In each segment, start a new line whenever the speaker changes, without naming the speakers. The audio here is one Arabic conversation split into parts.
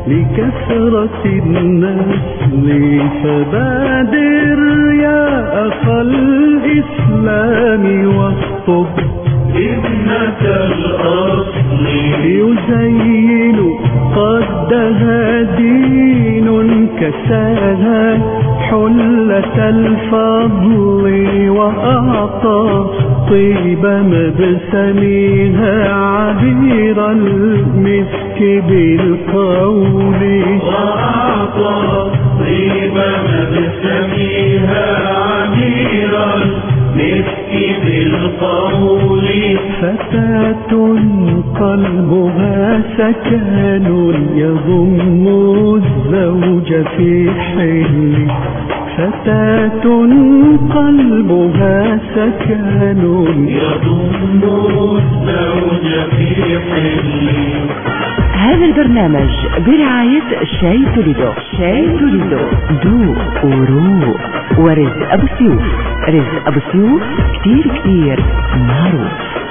لكثرة النسل، فبادر يا أخا الإسلام واخطب ابنة الأصل، يزين قدها دين كساها حلة الفضل، وأعطى طيب مبسمها عبير المسك بالقول، وأعطى طيب مبسمها عبير المسك بالقول. فتاة قلبها سكن يضم الزوج في حل، فتاة قلبها سكن يضم الزوج في حل.
هذا البرنامج برعاية شاي توليدو. شاي توليدو ذوق وروق، ورزق أبو سيوف. رزق أبو سيوف كتير معروف.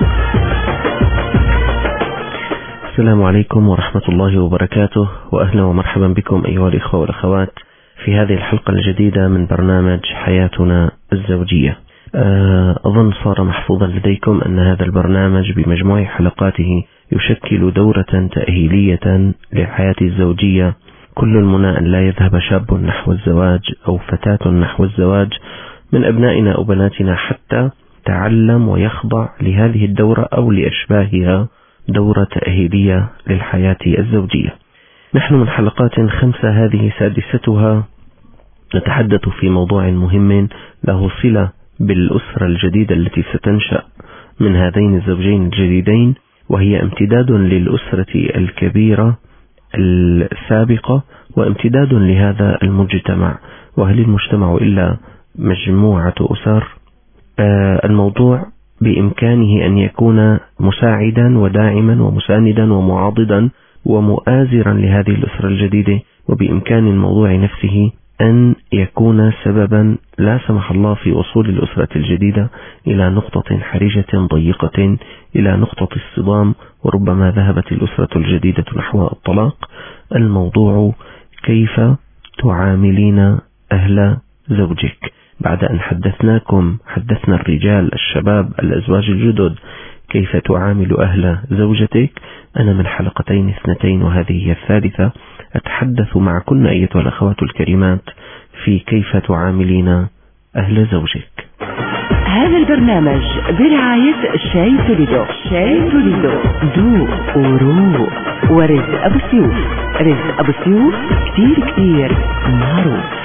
السلام عليكم ورحمة الله وبركاته، وأهلا ومرحبا بكم أيها الإخوة والأخوات في هذه الحلقة الجديدة من برنامج حياتنا الزوجية. أظن صار محفوظا لديكم أن هذا البرنامج بمجموع حلقاته يشكل دورة تأهيلية للحياة الزوجية. كل المنى أن لا يذهب شاب نحو الزواج أو فتاة نحو الزواج من أبنائنا أو بناتنا حتى تعلم ويخضع لهذه الدورة أو لأشباهها، دورة تأهيلية للحياة الزوجية. نحن من حلقات 5 هذه سادستها نتحدث في موضوع مهم له صلة بالأسرة الجديدة التي ستنشأ من هذين الزوجين الجديدين، وهي امتداد للأسرة الكبيرة السابقة وامتداد لهذا المجتمع. وهل المجتمع إلا مجموعة أسر؟ الموضوع بإمكانه أن يكون مساعدا وداعما ومساندا ومعاضدا ومؤازرا لهذه الأسرة الجديدة، وبإمكان الموضوع نفسه أن يكون سببا لا سمح الله في وصول الأسرة الجديدة إلى نقطة حرجة ضيقة، إلى نقطة الصدام، وربما ذهبت الأسرة الجديدة نحو الطلاق. الموضوع كيف تعاملين أهل زوجك. بعد أن حدثنا الرجال الشباب الأزواج الجدد كيف تعامل أهل زوجتك، أنا من حلقتين 2 وهذه هي الثالثة أتحدث معكن أيتها الأخوات الكريمات في كيف تعاملين أهل زوجك.
هذا البرنامج برعاية شاي توليدو. شاي توليدو ذوق وروق، ورزق أبو سيوف. رزق أبو سيوف كتير معروف.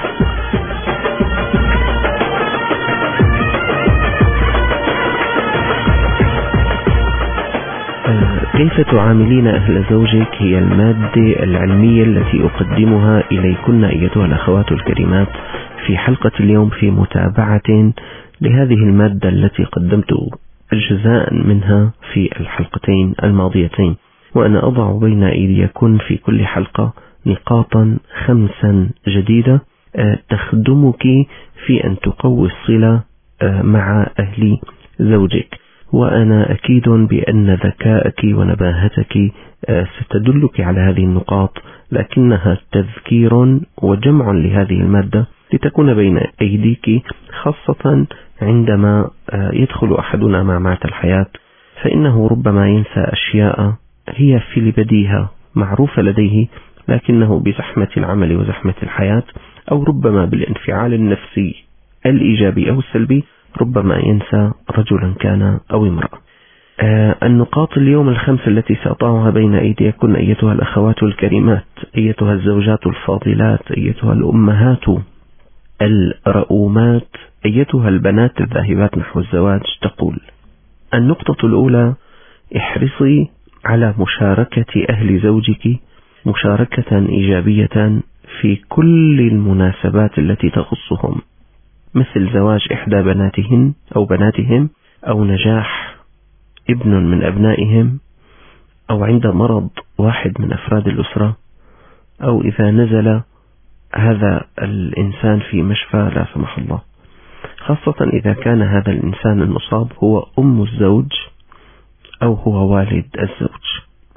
كيف تعاملين أهل زوجك هي المادة العلمية التي أقدمها إليكن أيتها الأخوات الكريمات في حلقة اليوم، في متابعة لهذه المادة التي قدمت أجزاء منها في الحلقتين الماضيتين. وأنا أضع بين أيديكن في كل حلقة نقاطا 5 جديدة تخدمك في أن تقوي الصلة مع أهل زوجك. وأنا أكيد بأن ذكاءك ونباهتك ستدلك على هذه النقاط، لكنها تذكير وجمع لهذه المادة لتكون بين أيديك، خاصة عندما يدخل أحدنا معمعة الحياة، فإنه ربما ينسى أشياء هي في البديهة معروفة لديه، لكنه بزحمة العمل وزحمة الحياة أو ربما بالانفعال النفسي الإيجابي أو السلبي ربما ينسى رجلا كان أو امرأة. النقاط اليوم 5 التي سأضعها بين أيديكن أيتها الأخوات الكريمات، أيتها الزوجات الفاضلات، أيتها الأمهات الرؤومات، أيتها البنات الذاهبات نحو الزواج، تقول: النقطة الأولى: احرصي على مشاركة أهل زوجك مشاركة إيجابية في كل المناسبات التي تخصهم، مثل زواج إحدى بناتهن أو بناتهم، أو نجاح ابن من أبنائهم، أو عند مرض واحد من أفراد الأسرة، أو إذا نزل هذا الإنسان في مشفى لا سمح الله، خاصة إذا كان هذا الإنسان المصاب هو أم الزوج أو هو والد الزوج.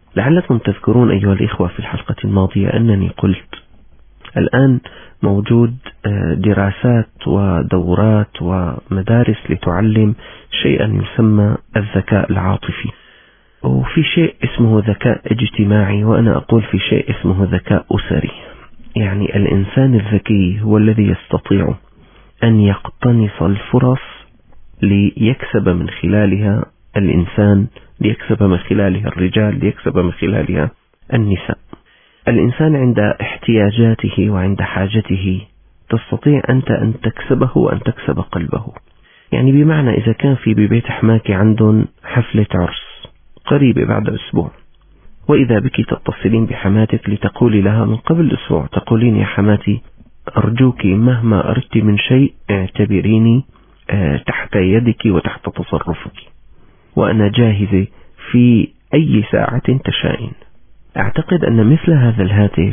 لعلكم تذكرون أيها الإخوة في الحلقة الماضية أنني قلت الآن موجود دراسات ودورات ومدارس لتعلم شيئا يسمى الذكاء العاطفي، وفي شيء اسمه ذكاء اجتماعي، وأنا أقول في شيء اسمه ذكاء أسري. يعني الإنسان الذكي هو الذي يستطيع أن يقتنص الفرص ليكسب من خلالها الإنسان، ليكسب من خلالها الرجال، ليكسب من خلالها النساء. الإنسان عند احتياجاته وعند حاجته تستطيع أنت أن تكسبه وأن تكسب قلبه. يعني بمعنى إذا كان في ببيت حماك عندهم حفلة عرس قريبة بعد أسبوع، وإذا بك تتصلين بحماتك لتقولي لها من قبل أسبوع، تقولين يا حماتي أرجوك مهما أردت من شيء اعتبريني تحت يدك وتحت تصرفك، وأنا جاهزة في أي ساعة تشائين. أعتقد أن مثل هذا الهاتف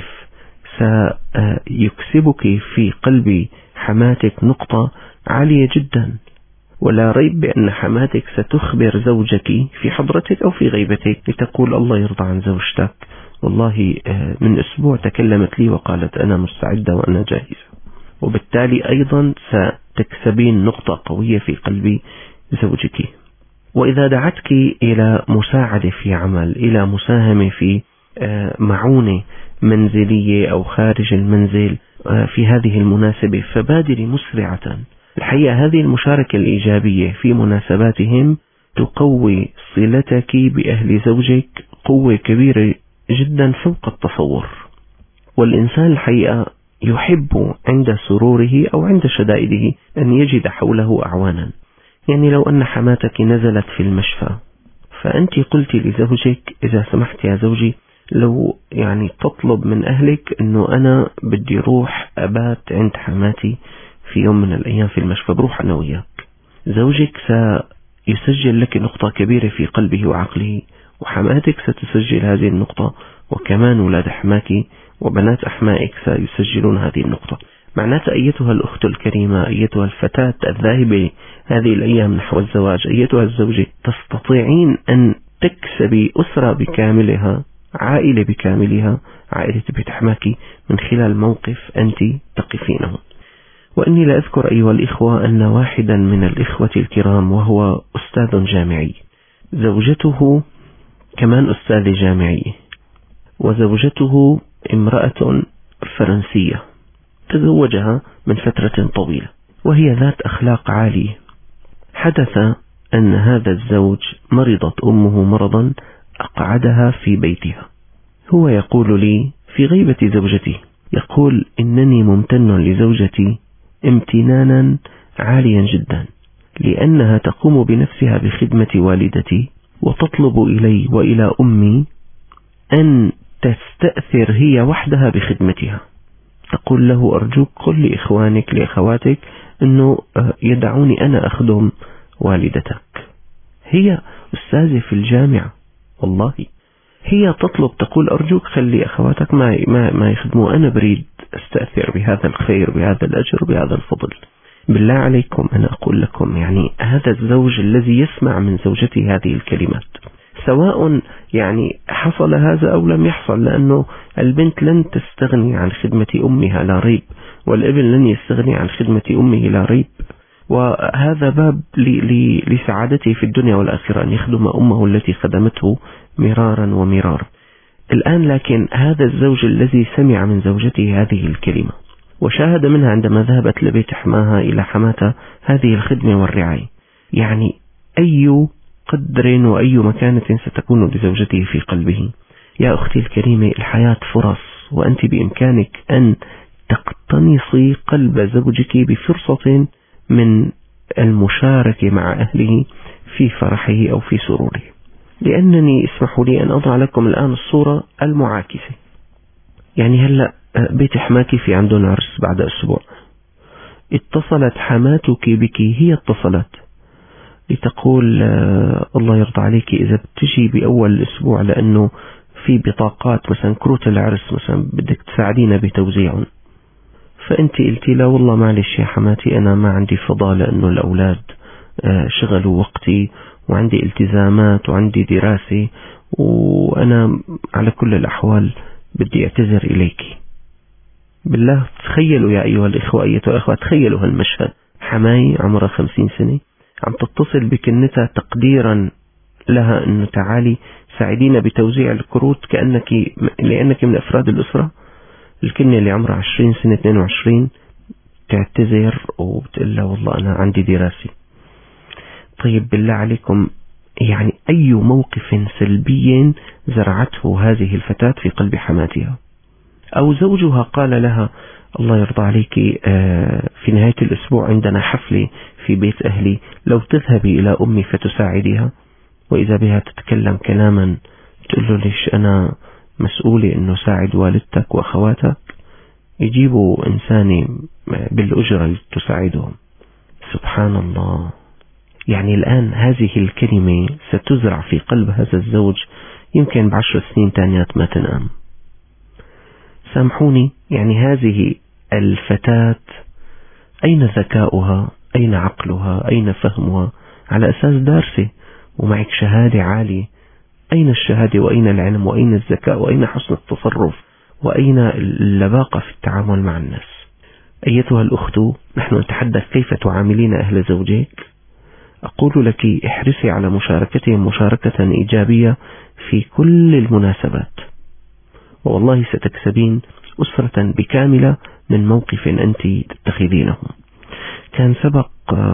سيكسبك في قلب حماتك نقطة عالية جدا، ولا ريب بأن حماتك ستخبر زوجك في حضرتك أو في غيبتك لتقول الله يرضى عن زوجتك، والله من أسبوع تكلمت لي وقالت أنا مستعدة وأنا جاهزة. وبالتالي أيضا ستكسبين نقطة قوية في قلب زوجك. وإذا دعتك إلى مساعدة في عمل، إلى مساهمة في معونة منزلية أو خارج المنزل في هذه المناسبة، فبادري مسرعة. الحقيقة هذه المشاركة الإيجابية في مناسباتهم تقوي صلتك بأهل زوجك قوة كبيرة جدا فوق التصور. والإنسان الحقيقة يحب عند سروره أو عند شدائده أن يجد حوله أعوانا. يعني لو أن حماتك نزلت في المشفى فأنت قلت لزوجك إذا سمحت يا زوجي لو يعني تطلب من أهلك أنه أنا بدي روح أبات عند حماتي في يوم من الأيام في المشفى، بروح أنا وياك. زوجك سيسجل لك نقطة كبيرة في قلبه وعقله، وحماتك ستسجل هذه النقطة، وكمان ولاد أحماك وبنات أحمائك سيسجلون هذه النقطة. معناتها أيتها الأخت الكريمة، أيتها الفتاة الذاهبة هذه الأيام نحو الزواج، أيتها الزوجة، تستطيعين أن تكسبي أسرة بكاملها، عائلة بكاملها، عائلة بيت أحماك، من خلال موقف أنت تقفينه. وإني لا أذكر أيها الإخوة أن واحدا من الإخوة الكرام وهو أستاذ جامعي، زوجته كمان أستاذ جامعي، وزوجته امرأة فرنسية تزوجها من فترة طويلة وهي ذات أخلاق عالية. حدث أن هذا الزوج مرضت أمه مرضا أقعدها في بيتها. هو يقول لي في غيبة زوجتي، يقول إنني ممتن لزوجتي امتنانا عاليا جدا، لأنها تقوم بنفسها بخدمة والدتي وتطلب إلي وإلى أمي أن تستأثر هي وحدها بخدمتها. تقول له أرجوك قل لإخوانك لأخواتك أنه يدعوني أنا أخدم والدتك. هي أستاذة في الجامعة، والله هي تطلب تقول أرجوك خلي أخواتك ما يخدموا، أنا بريد أستأثر بهذا الخير بهذا الأجر بهذا الفضل. بالله عليكم أنا أقول لكم يعني هذا الزوج الذي يسمع من زوجته هذه الكلمات، سواء يعني حصل هذا أو لم يحصل، لأنه البنت لن تستغني عن خدمة أمها لا ريب، والابن لن يستغني عن خدمة أمه لا ريب، وهذا باب لسعادته في الدنيا والآخرة أن يخدم أمه التي خدمته مرارا ومرارا. الآن لكن هذا الزوج الذي سمع من زوجته هذه الكلمة وشاهد منها عندما ذهبت لبيت حماها إلى حماتها هذه الخدمة والرعاية، يعني أي قدر وأي مكانة ستكون لزوجته في قلبه. يا أختي الكريمة، الحياة فرص، وأنت بإمكانك أن تقتنصي قلب زوجك بفرصة من المشاركة مع أهله في فرحه أو في سروره. لأنني اسمحوا لي أن أضع لكم الآن الصورة المعاكسة. يعني هلأ بيت حماك في عندهم عرس بعد أسبوع، اتصلت حماتك بك، هي اتصلت لتقول الله يرضى عليك إذا بتجي بأول الأسبوع لأنه في بطاقات مثلا كروت العرس مثلا بدك تساعدينا بتوزيعهم. فأنت قلتي لا والله معلش يا حماتي أنا ما عندي فضاء لأنه الأولاد شغلوا وقتي وعندي التزامات وعندي دراسة، وأنا على كل الأحوال بدي أعتذر إليك. بالله تخيلوا يا أيها الإخوة أيتها الأخوة، تخيلوا هالمشهد، حماي عمرها 50 سنة عم تتصل بكنتها تقديرا لها أنه تعالي ساعدينا بتوزيع الكروت لأنك من أفراد الأسرة. الكنة اللي عمرها 20 سنة 22 تعتذر وبتقول لها والله أنا عندي دراسة. طيب بالله عليكم، يعني أي موقف سلبي زرعته هذه الفتاة في قلب حماتها؟ أو زوجها قال لها الله يرضى عليك في نهاية الأسبوع عندنا حفلة في بيت أهلي، لو تذهبي إلى أمي فتساعديها، وإذا بها تتكلم كلاما تقول له ليش أنا مسؤولة أنه ساعد والدتك وأخواتك، يجيبوا إنساني بالأجرة تساعدهم. سبحان الله. يعني الآن هذه الكلمة ستزرع في قلب هذا الزوج يمكن ب10 سنين تانيات ما تنام. سامحوني، يعني هذه الفتاة أين ذكاؤها؟ أين عقلها؟ أين فهمها؟ على أساس دارسة ومعك شهادة عالية، أين الشهادة وأين العلم وأين الذكاء وأين حسن التصرف وأين اللباقة في التعامل مع الناس؟ أيتها الأخت، نحن نتحدث كيف تعاملين أهل زوجك. أقول لك احرصي على مشاركتهم مشاركة إيجابية في كل المناسبات، والله ستكسبين أسرة بكاملة من موقف أنت تتخذينه. كان سبق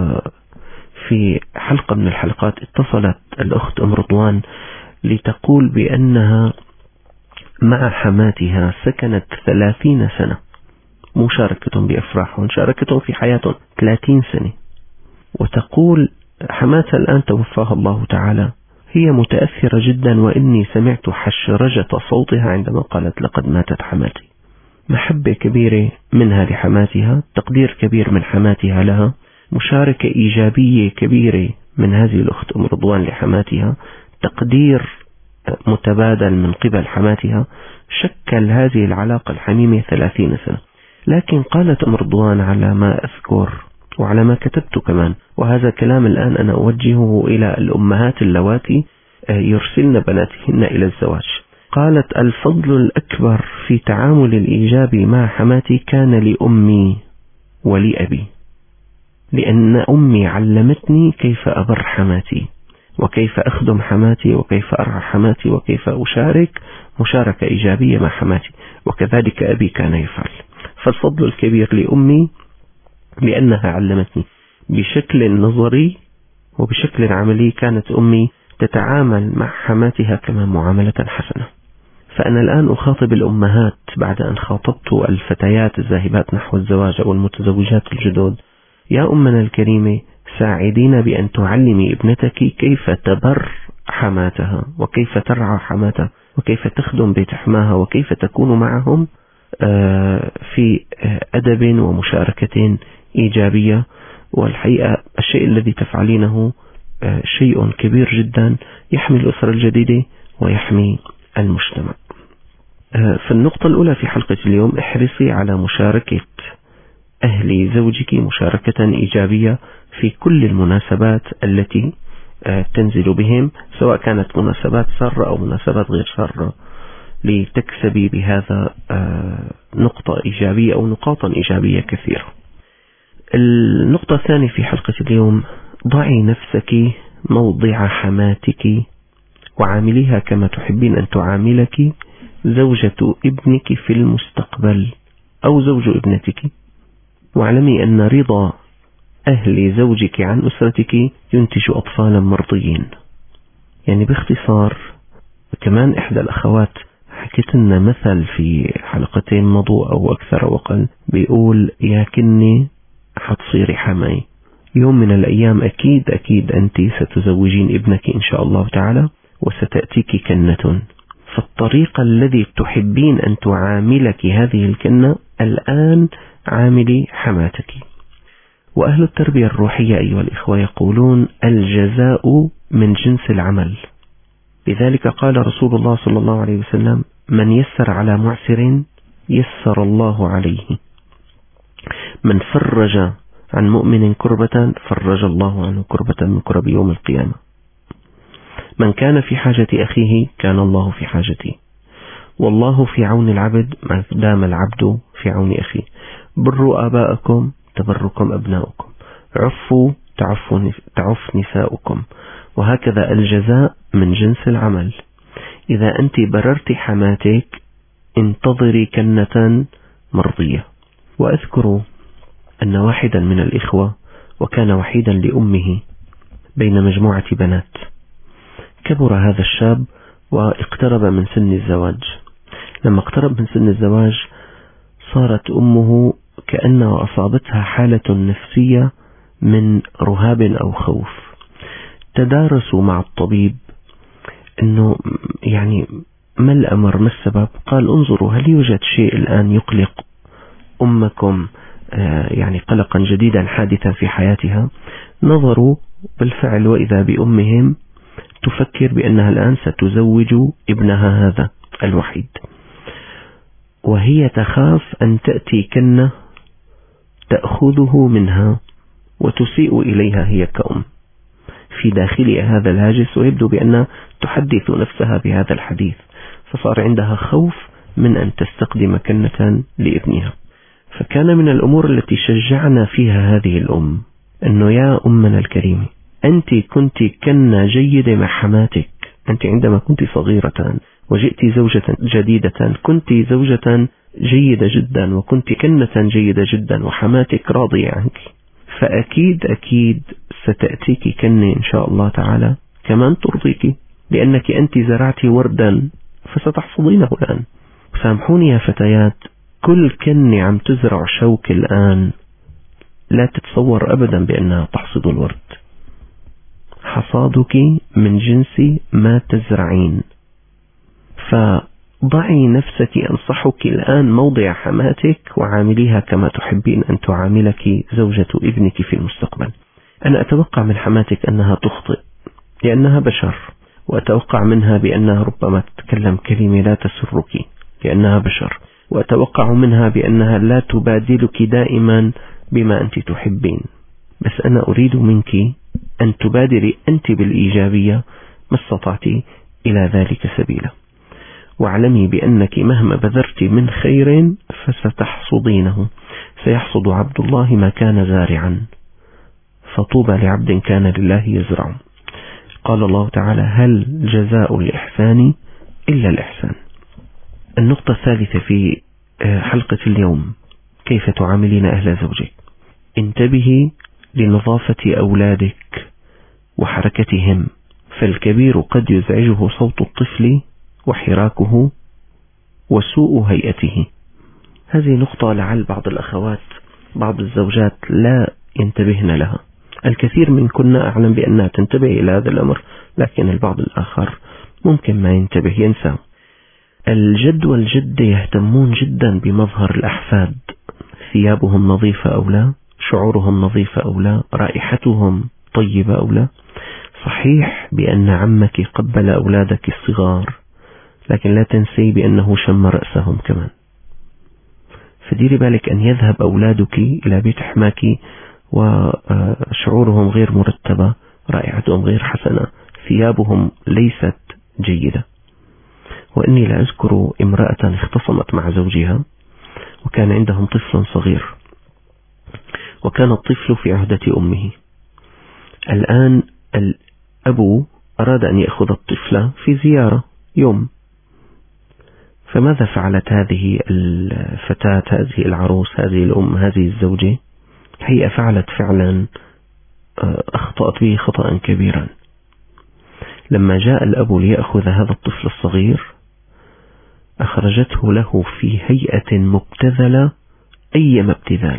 في حلقة من الحلقات اتصلت الأخت أم رضوان لتقول بأنها مع حماتها سكنت 30 سنة، مشاركتهم بأفراحهم، شاركتهم في حياتهم 30 سنة. وتقول حماتها الآن توفاها الله تعالى، هي متأثرة جدا، وإني سمعت حشرجة صوتها عندما قالت لقد ماتت حماتي. محبة كبيرة منها لحماتها، تقدير كبير من حماتها لها، مشاركة إيجابية كبيرة من هذه الأخت أم رضوان لحماتها، تقدير متبادل من قبل حماتها، شكل هذه العلاقة الحميمة 30 سنة. لكن قالت أم رضوان على ما أذكر وعلى ما كتبت كمان، وهذا كلام الآن أنا أوجهه إلى الأمهات اللواتي يرسلن بناتهن إلى الزواج. قالت الفضل الأكبر في تعامل الإيجابي مع حماتي كان لأمي ولأبي، لأن أمي علمتني كيف أبر حماتي وكيف أخدم حماتي وكيف أرعى حماتي وكيف أشارك مشاركة إيجابية مع حماتي، وكذلك أبي كان يفعل. فالفضل الكبير لأمي لأنها علمتني بشكل نظري وبشكل عملي. كانت أمي تتعامل مع حماتها كما معاملة حسنة. فأنا الآن أخاطب الأمهات بعد أن خاطبت الفتيات الذاهبات نحو الزواج أو المتزوجات الجدد: يا أمنا الكريمة، ساعدينا بأن تعلمي ابنتك كيف تبر حماتها وكيف ترعى حماتها وكيف تخدم بيت حماها وكيف تكون معهم في أدب ومشاركة إيجابية. والحقيقة الشيء الذي تفعلينه شيء كبير جدا يحمي الأسرة الجديدة ويحمي المجتمع. في النقطة الأولى في حلقة اليوم، احرصي على مشاركة أهل زوجك مشاركة إيجابية في كل المناسبات التي تنزل بهم، سواء كانت مناسبات سارة أو مناسبات غير سارة، لتكسبي بهذا نقطة إيجابية أو نقاطا إيجابية كثيرة. النقطة الثانية في حلقة اليوم: ضعي نفسك موضع حماتك وعامليها كما تحبين أن تعاملك زوجة ابنك في المستقبل أو زوج ابنتك، واعلمي أن رضا أهل زوجك عن أسرتك ينتج أطفالا مرضيين. يعني باختصار، كمان إحدى الأخوات حكيت لنا مثل في حلقتين مضوا أو أكثر أو أقل، بيقول: يا كني حتصيري حماي، يوم من الأيام أكيد أنت ستزوجين ابنك إن شاء الله تعالى وستأتيك كنة، فالطريقة الذي تحبين أن تعاملك هذه الكنة الآن عاملي حماتك. وأهل التربية الروحية أيها الإخوة يقولون: الجزاء من جنس العمل. لذلك قال رسول الله صلى الله عليه وسلم: من يسر على معسر يسر الله عليه، من فرج عن مؤمن كربة فرج الله عنه كربة من كرب يوم القيامة. من كان في حاجة أخيه كان الله في حاجته، والله في عون العبد ما دام العبد في عون أخيه. بروا آباءكم تبركم أبناؤكم، عفوا تعف نساؤكم، وهكذا الجزاء من جنس العمل. إذا أنت بررت حماتك انتظري كنة مرضية. وأذكر أن واحدا من الإخوة وكان وحيدا لأمه بين مجموعة بنات، كبر هذا الشاب واقترب من سن الزواج. لما اقترب من سن الزواج صارت أمه كأنها أصابتها حالة نفسية من رهاب أو خوف. تدارسوا مع الطبيب أنه يعني ما الأمر، ما السبب. قال انظروا هل يوجد شيء الآن يقلق أمكم يعني قلقا جديدا حادثا في حياتها. نظروا بالفعل وإذا بأمهم تفكر بأنها الآن ستزوج ابنها هذا الوحيد، وهي تخاف أن تأتي كنة تأخذه منها وتسيء إليها هي كأم. في داخلها هذا الهاجس، ويبدو بأنها تحدث نفسها بهذا الحديث، فصار عندها خوف من أن تستخدم كنة لابنها. فكان من الأمور التي شجعنا فيها هذه الأم أنه يا أمنا الكريمة، أنت كنت كنة جيدة مع حماتك. أنت عندما كنت صغيرة وجئت زوجة جديدة كنت زوجة جيدة جدا وكنت كنة جيدة جدا وحماتك راضية عنك، فأكيد ستأتيك كنة إن شاء الله تعالى كمان ترضيك، لأنك أنت زرعت وردا فستحصدينه الآن. سامحوني يا فتيات، كل كنة عم تزرع شوك الآن لا تتصور أبدا بأنها تحصد الورد. حصادك من جنس ما تزرعين. فضعي نفسك، أنصحك الآن موضع حماتك وعامليها كما تحبين أن تعاملك زوجة ابنك في المستقبل. أنا أتوقع من حماتك أنها تخطئ لأنها بشر، وأتوقع منها بأنها ربما تتكلم كلمة لا تسرك لأنها بشر، وأتوقع منها بأنها لا تبادلك دائما بما أنت تحبين. بس أنا أريد منك أن تبادري أنت بالإيجابية ما استطعت إلى ذلك سبيلا. واعلمي بأنك مهما بذرت من خير فستحصدينه. سيحصد عبد الله ما كان زارعا، فطوبى لعبد كان لله يزرع. قال الله تعالى: هل جزاء الإحسان إلا الإحسان. النقطة الثالثة في حلقة اليوم: كيف تعاملين أهل زوجك. انتبهي لنظافة أولادك وحركتهم، فالكبير قد يزعجه صوت الطفل وحراكه وسوء هيئته. هذه نقطة لعل بعض الأخوات بعض الزوجات لا ينتبهن لها. الكثير منكن أعلم بأنها تنتبه إلى هذا الأمر، لكن البعض الآخر ممكن ما ينتبه، ينسى. الجد والجدة يهتمون جدا بمظهر الأحفاد، ثيابهم نظيفة أو لا، شعورهم نظيفة أو لا، رائحتهم طيبة أو لا. صحيح بأن عمك قبل أولادك الصغار، لكن لا تنسي بأنه شم رأسهم كمان. فديري بالك أن يذهب أولادك إلى بيت حماك وشعورهم غير مرتبة، رائحتهم غير حسنة، ثيابهم ليست جيدة. وإني لا أذكر امرأة اختصمت مع زوجها وكان عندهم طفل صغير، وكان الطفل في عهدة أمه. الآن الأب أراد أن يأخذ الطفل في زيارة يوم، فماذا فعلت هذه الفتاة، هذه العروس، هذه الأم، هذه الزوجة؟ هي فعلت فعلا أخطأت به خطأ كبيرا. لما جاء الأب ليأخذ هذا الطفل الصغير أخرجته له في هيئة مبتذلة، أيما ابتذال،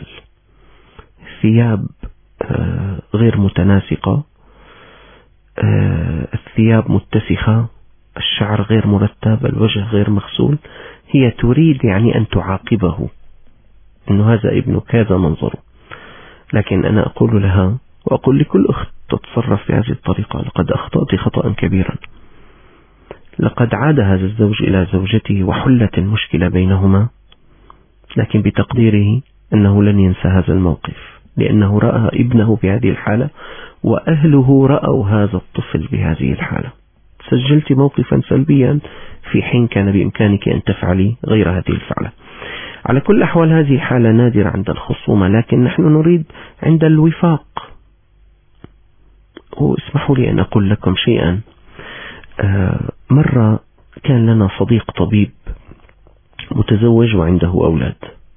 ثياب غير متناسقة، الثياب متسخة، الشعر غير مرتب، الوجه غير مغسول. هي تريد يعني أن تعاقبه إنه هذا ابنك هذا منظره. لكن أنا أقول لها وأقول لكل أخت تتصرف بهذه الطريقة: لقد أخطأت خطأ كبيرا. لقد عاد هذا الزوج إلى زوجته وحلت المشكلة بينهما، لكن بتقديره أنه لن ينسى هذا الموقف، لأنه رأى ابنه بهذه الحالة وأهله رأوا هذا الطفل بهذه الحالة. سجلت موقفا سلبيا في حين كان بإمكانك أن تفعلي غير هذه الفعلة. على كل الأحوال هذه حالة نادرة عند الخصومة، لكن نحن نريد عند الوفاق. واسمحوا لي أن أقول لكم شيئا. مرة كان لنا صديق طبيب متزوج وعنده أولاد.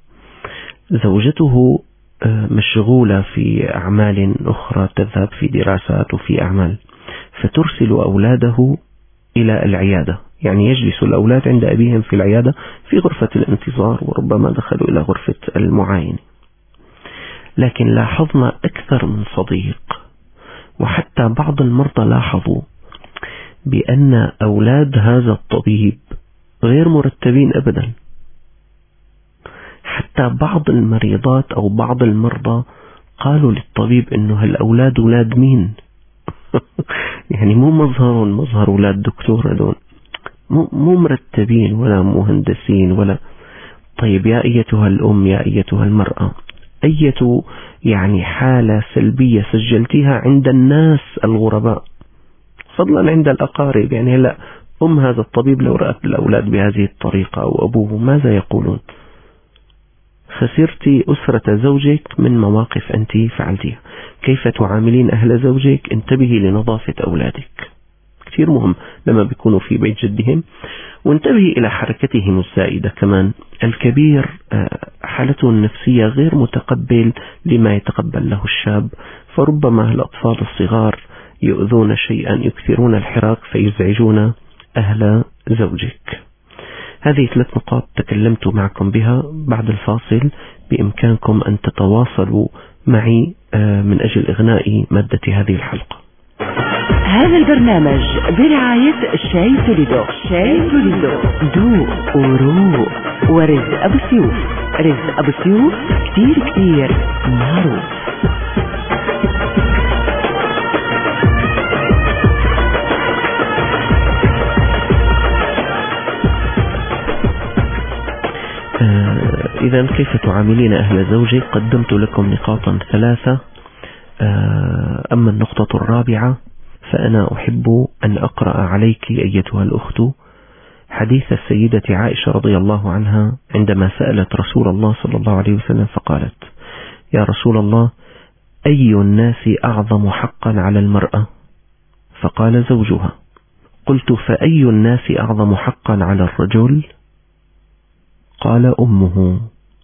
زوجته مشغولة في أعمال أخرى، تذهب في دراسات وفي أعمال، فترسل أولاده إلى العيادة. يعني يجلس الأولاد عند أبيهم في العيادة في غرفة الانتظار، وربما دخلوا إلى غرفة المعاينة. لكن لاحظنا أكثر من صديق، وحتى بعض المرضى لاحظوا بأن أولاد هذا الطبيب غير مرتبين أبدا. حتى بعض المريضات أو بعض المرضى قالوا للطبيب إنه هالأولاد أولاد مين؟ يعني مو مظهر أولاد دكتور، هذول مو مرتبين ولا مهندسين ولا. طيب يا أيتها الأم، يا أيتها المرأة، أية يعني حالة سلبية سجلتها عند الناس الغرباء، فضلا عند الأقارب. يعني هلا أم هذا الطبيب لو رأت الأولاد بهذه الطريقة أو أبوه ماذا يقولون؟ خسرت أسرة زوجك من مواقف أنت فعلتها. كيف تعاملين أهل زوجك؟ انتبهي لنظافة أولادك، كثير مهم لما بيكونوا في بيت جدهم. وانتبهي إلى حركتهم الزائدة كمان. الكبير حالته النفسية غير متقبل لما يتقبل له الشاب، فربما الأطفال الصغار يؤذون شيئا، يكثرون الحراك فيزعجون أهل زوجك. هذه 3 نقاط تكلمت معكم بها. بعد الفاصل بإمكانكم أن تتواصلوا معي من أجل إغناء مادة هذه الحلقة.
هذا البرنامج برعاية شاي توليدو. شاي توليدو ذوق وروق. ورزق أبو سيوف. رزق أبو سيوف كتير معروف.
إذن كيف تعاملين أهل زوجك؟ قدمت لكم نقاطا 3. أما النقطة الرابعة فأنا أحب أن أقرأ عليك أيتها الأخت حديث السيدة عائشة رضي الله عنها عندما سألت رسول الله صلى الله عليه وسلم فقالت: يا رسول الله، أي الناس أعظم حقا على المرأة؟ فقال: زوجها. قلت: فأي الناس أعظم حقا على الرجل؟ قال: أمه.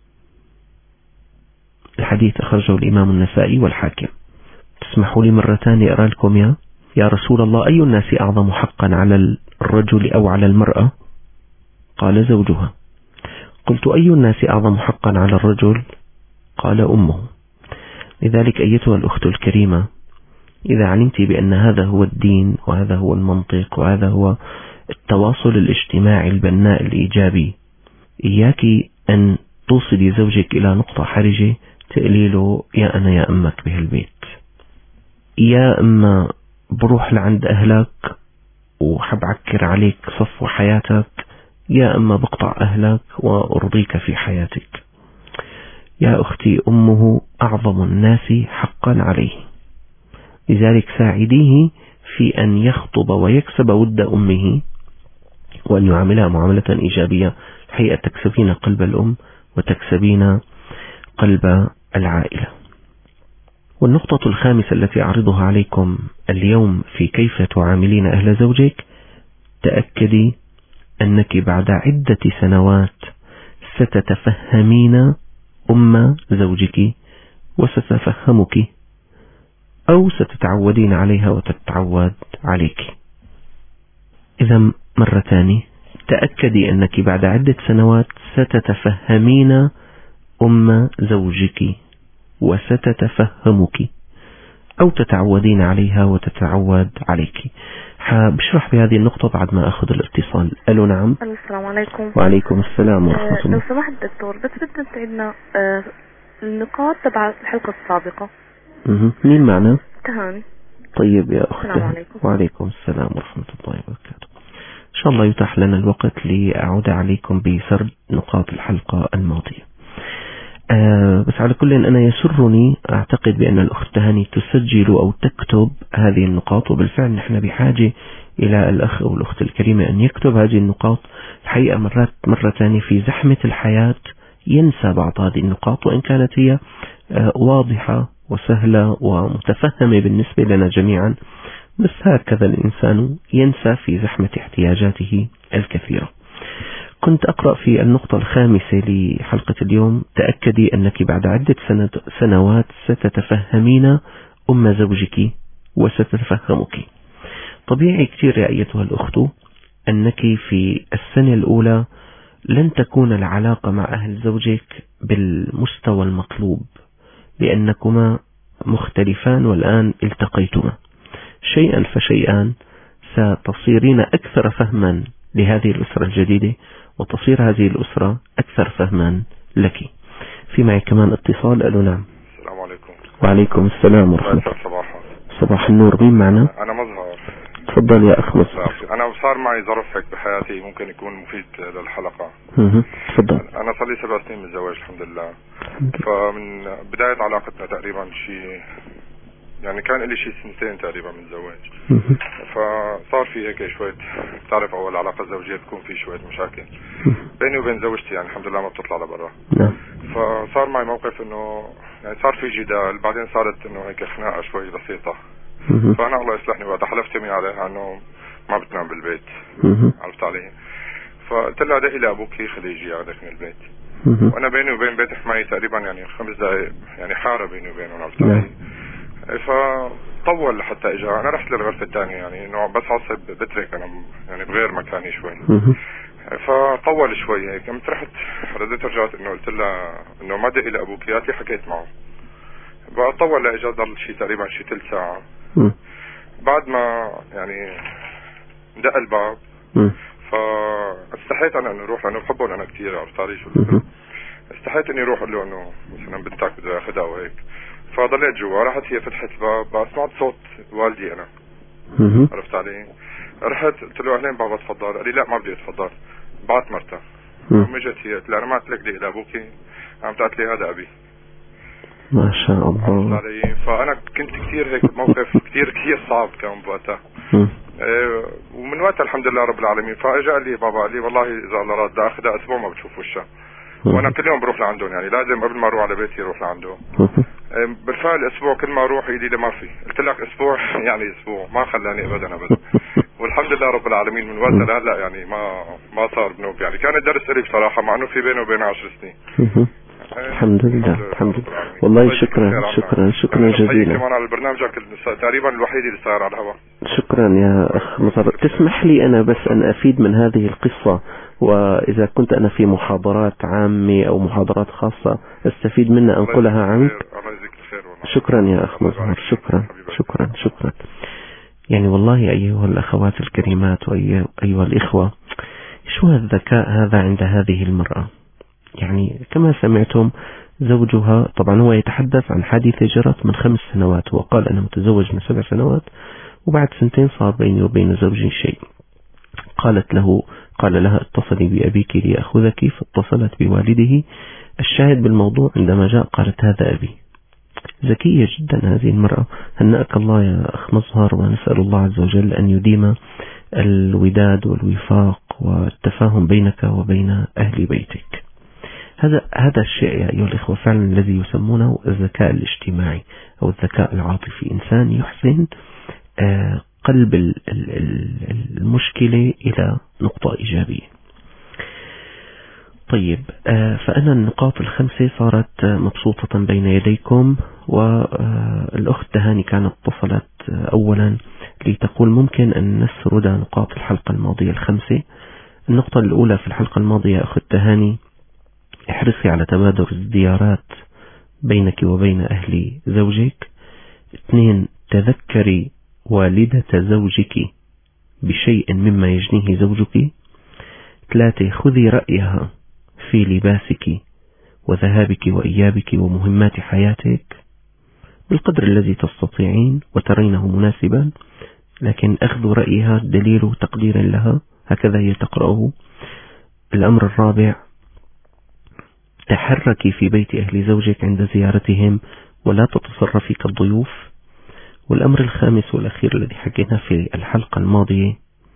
الحديث أخرجه الإمام النسائي والحاكم. تسمحوا لي مرة ثانية أقرأ لكم يا رسول الله، أي الناس أعظم حقا على الرجل أو على المرأة؟ قال: زوجها. قلت: أي الناس أعظم حقا على الرجل؟ قال: أمه. لذلك أيتها الأخت الكريمة، إذا علمت بأن هذا هو الدين وهذا هو المنطق وهذا هو التواصل الاجتماعي البناء الإيجابي، إياك أن توصلي زوجك إلى نقطة حرجة تقولي له: يا أنا يا أمك بهالبيت، يا أما بروح لعند أهلك وحبعكر عليك صفو حياتك، يا أما بقطع أهلك وأرضيك في حياتك. يا أختي، أمه أعظم الناس حقا عليه. لذلك ساعديه في أن يخطب ويكسب ود أمه وأن يعاملها معاملة إيجابية، حقيقة تكسبين قلب الأم وتكسبين قلب العائلة. والنقطة الخامسة التي أعرضها عليكم اليوم في كيف تعاملين أهل زوجك: تأكدي أنك بعد عدة سنوات ستتفهمين أم زوجك وستتفهمك، أو ستتعودين عليها وتتعود عليك. إذا مرة ثانية، تأكدي أنك بعد عدة سنوات ستتفهمين أم زوجك وستتفهمك، أو تتعودين عليها وتتعود عليك. بشرح بهذه النقطة بعد ما أخذ الاتصال. ألو نعم.
السلام عليكم.
وعليكم السلام ورحمة الله.
لو سمحت دكتور، بس بدنا تعيدنا النقاط تبع الحلقة السابقة.
مين معنا؟
تهاني.
طيب يا أختي.
السلام عليكم.
وعليكم السلام ورحمة الله وبركاته. إن شاء الله يتاح لنا الوقت لأعود عليكم بسرد نقاط الحلقة الماضية. بس على كل أنا يسرني أعتقد بأن الأخت تهاني تسجل أو تكتب هذه النقاط، وبالفعل نحن بحاجة إلى الأخ أو الأخت الكريمة أن يكتب هذه النقاط. الحقيقة مرة ثانية في زحمة الحياة ينسى بعض هذه النقاط، وإن كانت هي واضحة وسهلة ومتفهمة بالنسبة لنا جميعا، بس هكذا الإنسان ينسى في زحمة احتياجاته الكثيرة. كنت أقرأ في النقطة الخامسة لحلقة اليوم: تأكدي أنك بعد عدة سنوات ستتفهمين أم زوجك وستتفهمك. طبيعي كثير يا أيتها الأخت أنك في السنة الأولى لن تكون العلاقة مع أهل زوجك بالمستوى المطلوب، لأنكما مختلفان والآن التقيتما. شيئا فشيئا ستصيرين أكثر فهما لهذه الأسرة الجديدة، وتصير هذه الأسرة أكثر فهما لك. في معي كمان اتصال. ألو نعم.
السلام عليكم.
وعليكم السلام ورحمة الله. صباح النور. مين معنا؟
أنا مظهر.
تفضل يا أخ مظهر.
أنا صار معي ظرف هيك بحياتي ممكن يكون مفيد للحلقة.
تفضل.
أنا صار لي 7 سنين متزوج الحمد لله. فمن بداية علاقتنا تقريبا يعني كان لي 2 تقريبا متزوج. فصار في هيك شوية، تعرف أول علاقة زوجية تكون في شوية مشاكل بيني وبين زوجتي، يعني الحمد لله ما بتطلع لبرا. فصار معي موقف إنه يعني صار في جدال، بعدين صارت إنه هيك خناقة شوي بسيطة. فأنا الله يصلحني وقتها حلفت يمين عليها إنه ما بتنام بالبيت. عرفت علي؟ فقلت لها دقي لأبوكي خليه يجي ياخذك من البيت. وأنا بيني وبين بيت حماية تقريبا يعني 5 دقائق، يعني حارة بيني وبينه. عرفت علي؟ فطول لحتى اجا. انا رحت للغرفة الثانية، يعني انه بس عصب بترك انا يعني بغير مكاني شوي. فطول شوي هيك. قمت رحت رديت رجعت انه قلت لها انه ما دقي لابوكياتي، حكيت معه بقى. طول لاجا، ضل شيء تقريبا شيء 3 ساعة. بعد ما يعني دق الباب فاستحيت انا انه اروح، لانه بحبهم انا كثير. عرفت علي شو؟ استحيت اني اروح اقول له انه مثلا بنتك بده ياخذها وهيك. فضليت جوا. راحت هي فتحت الباب، بقى سمعت صوت والدي انا. عرفت علي؟ رحت قلت له اهلين بابا تفضل. قال لي لا ما بدي اتفضل، بعت مرته. اجت هي قلت لها انا ما قلت لك دقي لابوكي؟ قامت قالت لي هذا ابي.
ما شاء الله.
عرفت علي؟ فانا كنت كثير هيك موقف كثير صعب كان بوقتها. ومن وقتها الحمد لله رب العالمين. فاجا قال لي بابا، قال لي والله اذا الله راد بدي اخذها اسبوع ما بتشوف وشها. وانا كل يوم بروح لعندهم، يعني لازم قبل ما اروح على بيتي اروح لعندهم. بالفعل اسبوع كل ما اروح يقول لي ما في. قلت لك اسبوع يعني اسبوع، ما خلاني ابدا. والحمد لله رب العالمين من وقتها لهلا يعني ما صار بنوب. يعني كان الدرس لي بصراحه، مع انه في بينه وبينه 10 سنين.
الحمد لله الحمد لله. والله شكرا جزيلا.
كمان على برنامجك تقريبا الوحيد اللي صار على الهواء.
شكرا يا اخ مظهر. تسمح لي انا بس ان افيد من هذه القصة، واذا كنت انا في محاضرات عامة او محاضرات خاصة استفيد منها انقلها عنك. شكرا يا اخ مظهر. شكرا. يعني والله ايها الاخوات الكريمات وايها الاخوة، شو الذكاء هذا عند هذه المرأة. يعني كما سمعتم زوجها طبعا هو يتحدث عن حادثة جرت من 5 سنوات، وقال أنا متزوج من 7 سنوات، وبعد 2 صار بيني وبين زوجي شيء. قال لها اتصلي بأبيك ليأخذك، فاتصلت بوالده. الشاهد بالموضوع عندما جاء قالت هذا أبي. ذكية جدا هذه المرأة. هنأك الله يا أخ مظهر، ونسأل الله عز وجل أن يديم الوداد والوفاق والتفاهم بينك وبين أهل بيتك. هذا الشيء يا أيها الإخوة فعلا الذي يسمونه الذكاء الاجتماعي أو الذكاء العاطفي. إنسان يحسن قلب المشكلة إلى نقطة إيجابية. طيب، فأنا النقاط 5 صارت مبسوطة بين يديكم. والأخت تهاني كانت اتصلت أولا لتقول ممكن أن نسرد نقاط الحلقة الماضية 5. النقطة الأولى في الحلقة الماضية يا أخت تهاني: احرصي على تبادل الزيارات بينك وبين أهل زوجك. 2 تذكري والدة زوجك بشيء مما يجنيه زوجك. 3 خذي رأيها في لباسك وذهابك وإيابك ومهمات حياتك بالقدر الذي تستطيعين وترينه مناسبا، لكن أخذ رأيها دليل تقدير لها، هكذا هي تقرأه. الأمر الرابع: تحركي في بيت أهل زوجك عند زيارتهم ولا تتصرفي كالضيوف. والأمر الخامس والأخير الذي حكينا في الحلقة الماضية: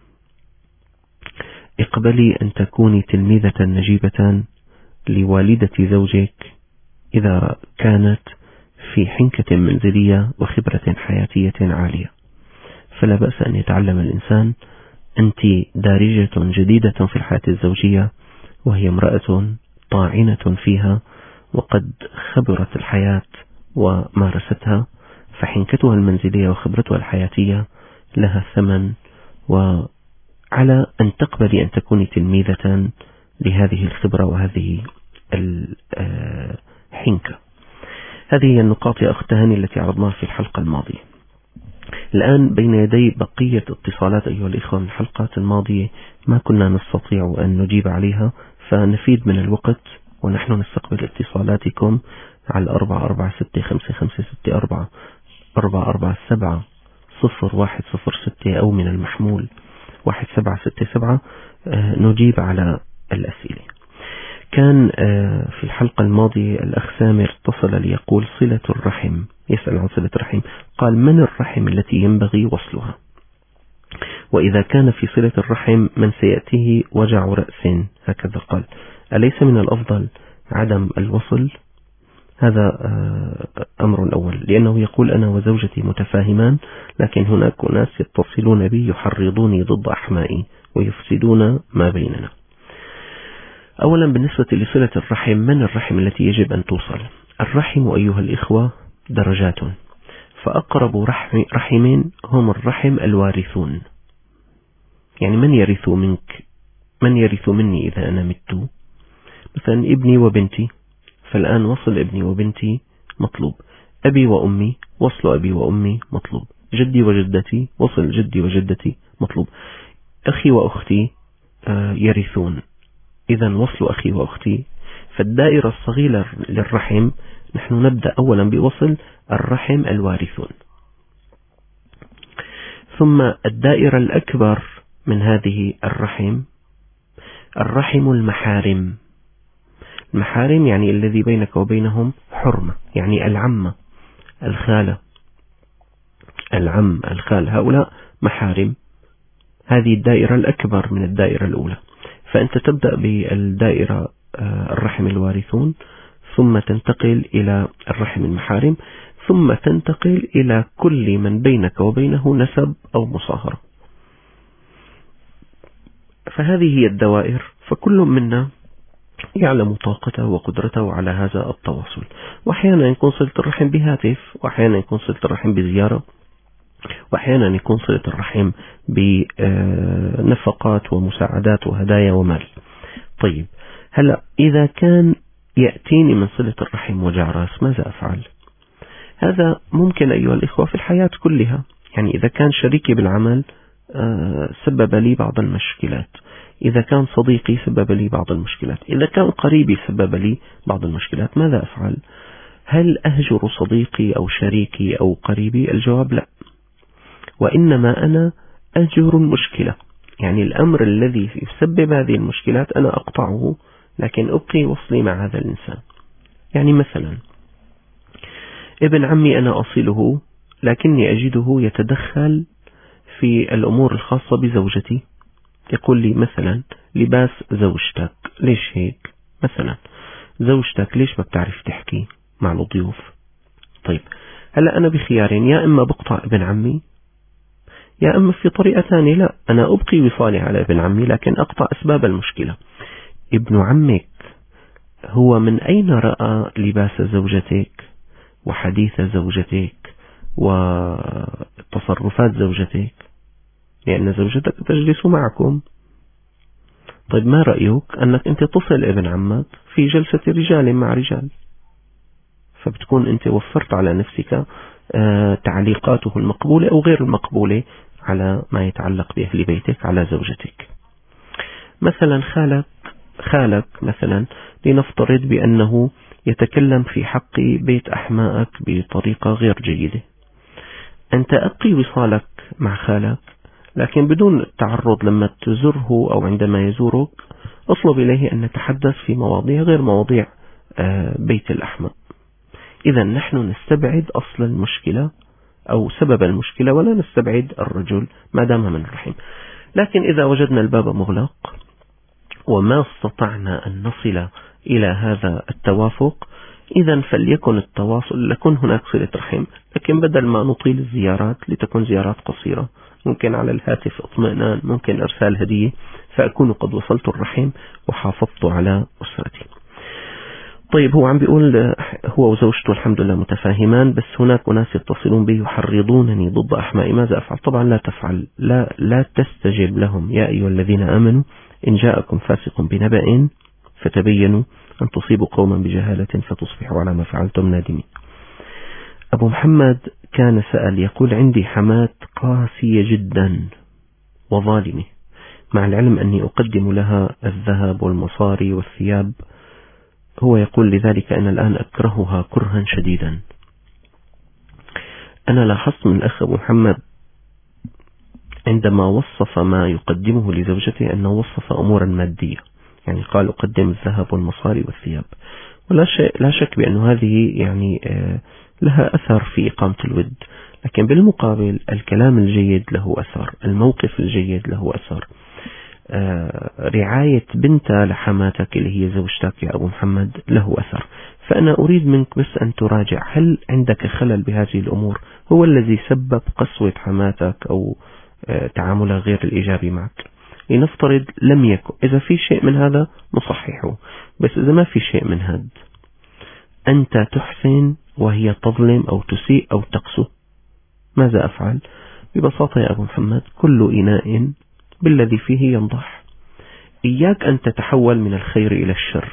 اقبلي أن تكوني تلميذة نجيبة لوالدة زوجك إذا كانت في حنكة منزلية وخبرة حياتية عالية، فلا بأس أن يتعلم الإنسان. أنت دارجة جديدة في الحياة الزوجية، وهي امرأة طاعنة فيها وقد خبرت الحياة ومارستها، فحنكتها المنزلية وخبرتها الحياتية لها ثمن، وعلى أن تقبلي أن تكوني تلميذة لهذه الخبرة وهذه الحنكة. هذه هي النقاط يا أخت هاني التي عرضناها في الحلقة الماضية. الآن بين يدي بقية اتصالات أيها الإخوة من الحلقات الماضية ما كنا نستطيع أن نجيب عليها، فنفيد من الوقت ونحن نستقبل اتصالاتكم على 446556 447 أو من المحمول 1767 نجيب على الأسئلة. كان في الحلقة الماضية الأخ سامر اتصل ليقول صلة الرحم، يسأل عن صلة الرحم، قال: من الرحم التي ينبغي وصلها؟ وإذا كان في صلة الرحم من سيأتيه وجع رأس هكذا قال، أليس من الأفضل عدم الوصل؟ هذا أمر أول، لأنه يقول: أنا وزوجتي متفاهمان، لكن هناك ناس يتصلون بي يحرضوني ضد أحمائي ويفسدون ما بيننا. أولا بالنسبة لصلة الرحم، من الرحم التي يجب أن توصل؟ الرحم أيها الإخوة درجات، فأقرب رحم هم الرحم الوارثون. يعني من يرث منك، من يرث مني إذا أنا مت؟ مثلا ابني وبنتي، فالآن وصل ابني وبنتي مطلوب. أبي وأمي، وصل أبي وأمي مطلوب. جدي وجدتي، وصل جدي وجدتي مطلوب. أخي وأختي يرثون، إذا وصل أخي وأختي. فالدائرة الصغيرة للرحم نحن نبدأ أولا بوصل الرحم الوارثون، ثم الدائرة الأكبر من هذه الرحم المحارم. المحارم يعني الذي بينك وبينهم حرمة، يعني العمة، الخالة، العم، الخال، هؤلاء محارم. هذه الدائرة الأكبر من الدائرة الأولى. فأنت تبدأ بالدائرة الرحم الوارثون، ثم تنتقل إلى الرحم المحارم، ثم تنتقل إلى كل من بينك وبينه نسب أو مصاهرة. فهذه هي الدوائر، فكل منا يعلم طاقته وقدرته على هذا التواصل. وأحيانا يكون صلة الرحم بهاتف، وأحيانا يكون صلة الرحم بزيارة، وأحيانا يكون صلة الرحم بنفقات ومساعدات وهدايا ومال. طيب، هلأ إذا كان يأتيني من صلة الرحم وجع راس، ماذا أفعل؟ هذا ممكن أيها الإخوة في الحياة كلها. يعني إذا كان شريكي بالعمل سبب لي بعض المشكلات، إذا كان صديقي سبب لي بعض المشكلات، إذا كان قريبي سبب لي بعض المشكلات، ماذا أفعل؟ هل أهجر صديقي أو شريكي أو قريبي؟ الجواب لا، وإنما أنا أهجر المشكلة. يعني الأمر الذي يسبب هذه المشكلات أنا أقطعه، لكن أبقي وصلي مع هذا الإنسان. يعني مثلا ابن عمي أنا أصله، لكني أجده يتدخل في الأمور الخاصة بزوجتي. يقول لي مثلا: لباس زوجتك ليش هيك؟ مثلا زوجتك ليش ما بتعرف تحكي مع الضيوف؟ طيب، هلأ أنا بخيارين: يا إما بقطع ابن عمي، يا إما في طريقة ثانية، لا، أنا أبقي وصالي على ابن عمي لكن أقطع أسباب المشكلة. ابن عمك هو من أين رأى لباس زوجتك وحديث زوجتك وتصرفات زوجتك؟ لأن زوجتك تجلس معكم. طيب، ما رأيك أنك أنت تصل ابن عمك في جلسة رجال مع رجال، فبتكون أنت وفرت على نفسك تعليقاته المقبولة أو غير المقبولة على ما يتعلق بأهل بيتك على زوجتك. مثلا خالك مثلا، لنفترض بأنه يتكلم في حق بيت أحمائك بطريقة غير جيدة. أنت أبقي وصالك مع خالك، لكن بدون التعرض لما تزوره أو عندما يزورك. أطلب إليه أن نتحدث في مواضيع غير مواضيع بيت الأحماء. إذا نحن نستبعد أصل المشكلة أو سبب المشكلة ولا نستبعد الرجل ما دام من الرحم. لكن إذا وجدنا الباب مغلق وما استطعنا أن نصل إلى هذا التوافق، إذا فليكن التواصل، لكن هناك صلة رحم، لكن بدل ما نطيل الزيارات لتكون زيارات قصيرة، ممكن على الهاتف اطمئنان، ممكن إرسال هدية، فأكون قد وصلت الرحم وحافظت على أسرتي. طيب، هو عم بيقول هو وزوجته الحمد لله متفاهمان، بس هناك أناس يتصلون بي يحرضونني ضد أحمائي، ماذا أفعل؟ طبعا لا تفعل، لا تستجب لهم. يا أيها الذين آمنوا إن جاءكم فاسق بنبأ فتبينوا أن تصيبوا قوما بجهالة فتصبحوا على ما فعلتم نادمين. أبو محمد كان سأل يقول: عندي حماة قاسية جدا وظالمة، مع العلم أني أقدم لها الذهب والمصاري والثياب. هو يقول لذلك أنا الآن أكرهها كرها شديدا. أنا لاحظت من الأخ أبو محمد عندما وصف ما يقدمه لزوجته أنه وصف أمورا مادية، يعني قال أقدم الذهب والمصاري والثياب، لا شك بأن هذه يعني لها أثر في إقامة الود، لكن بالمقابل الكلام الجيد له أثر، الموقف الجيد له أثر، رعاية بنتها لحماتك اللي هي زوجتك يا أبو محمد له أثر. فأنا أريد منك بس أن تراجع هل عندك خلل بهذه الأمور هو الذي سبب قسوة حماتك أو تعاملها غير الإيجابي معك. لنفترض لم يكن، إذا في شيء من هذا نصححه، بس إذا ما في شيء من هذا، أنت تحسن وهي تظلم أو تسيء أو تقسو، ماذا أفعل؟ ببساطة يا أبو محمد كل إناء بالذي فيه ينضح. إياك أن تتحول من الخير إلى الشر،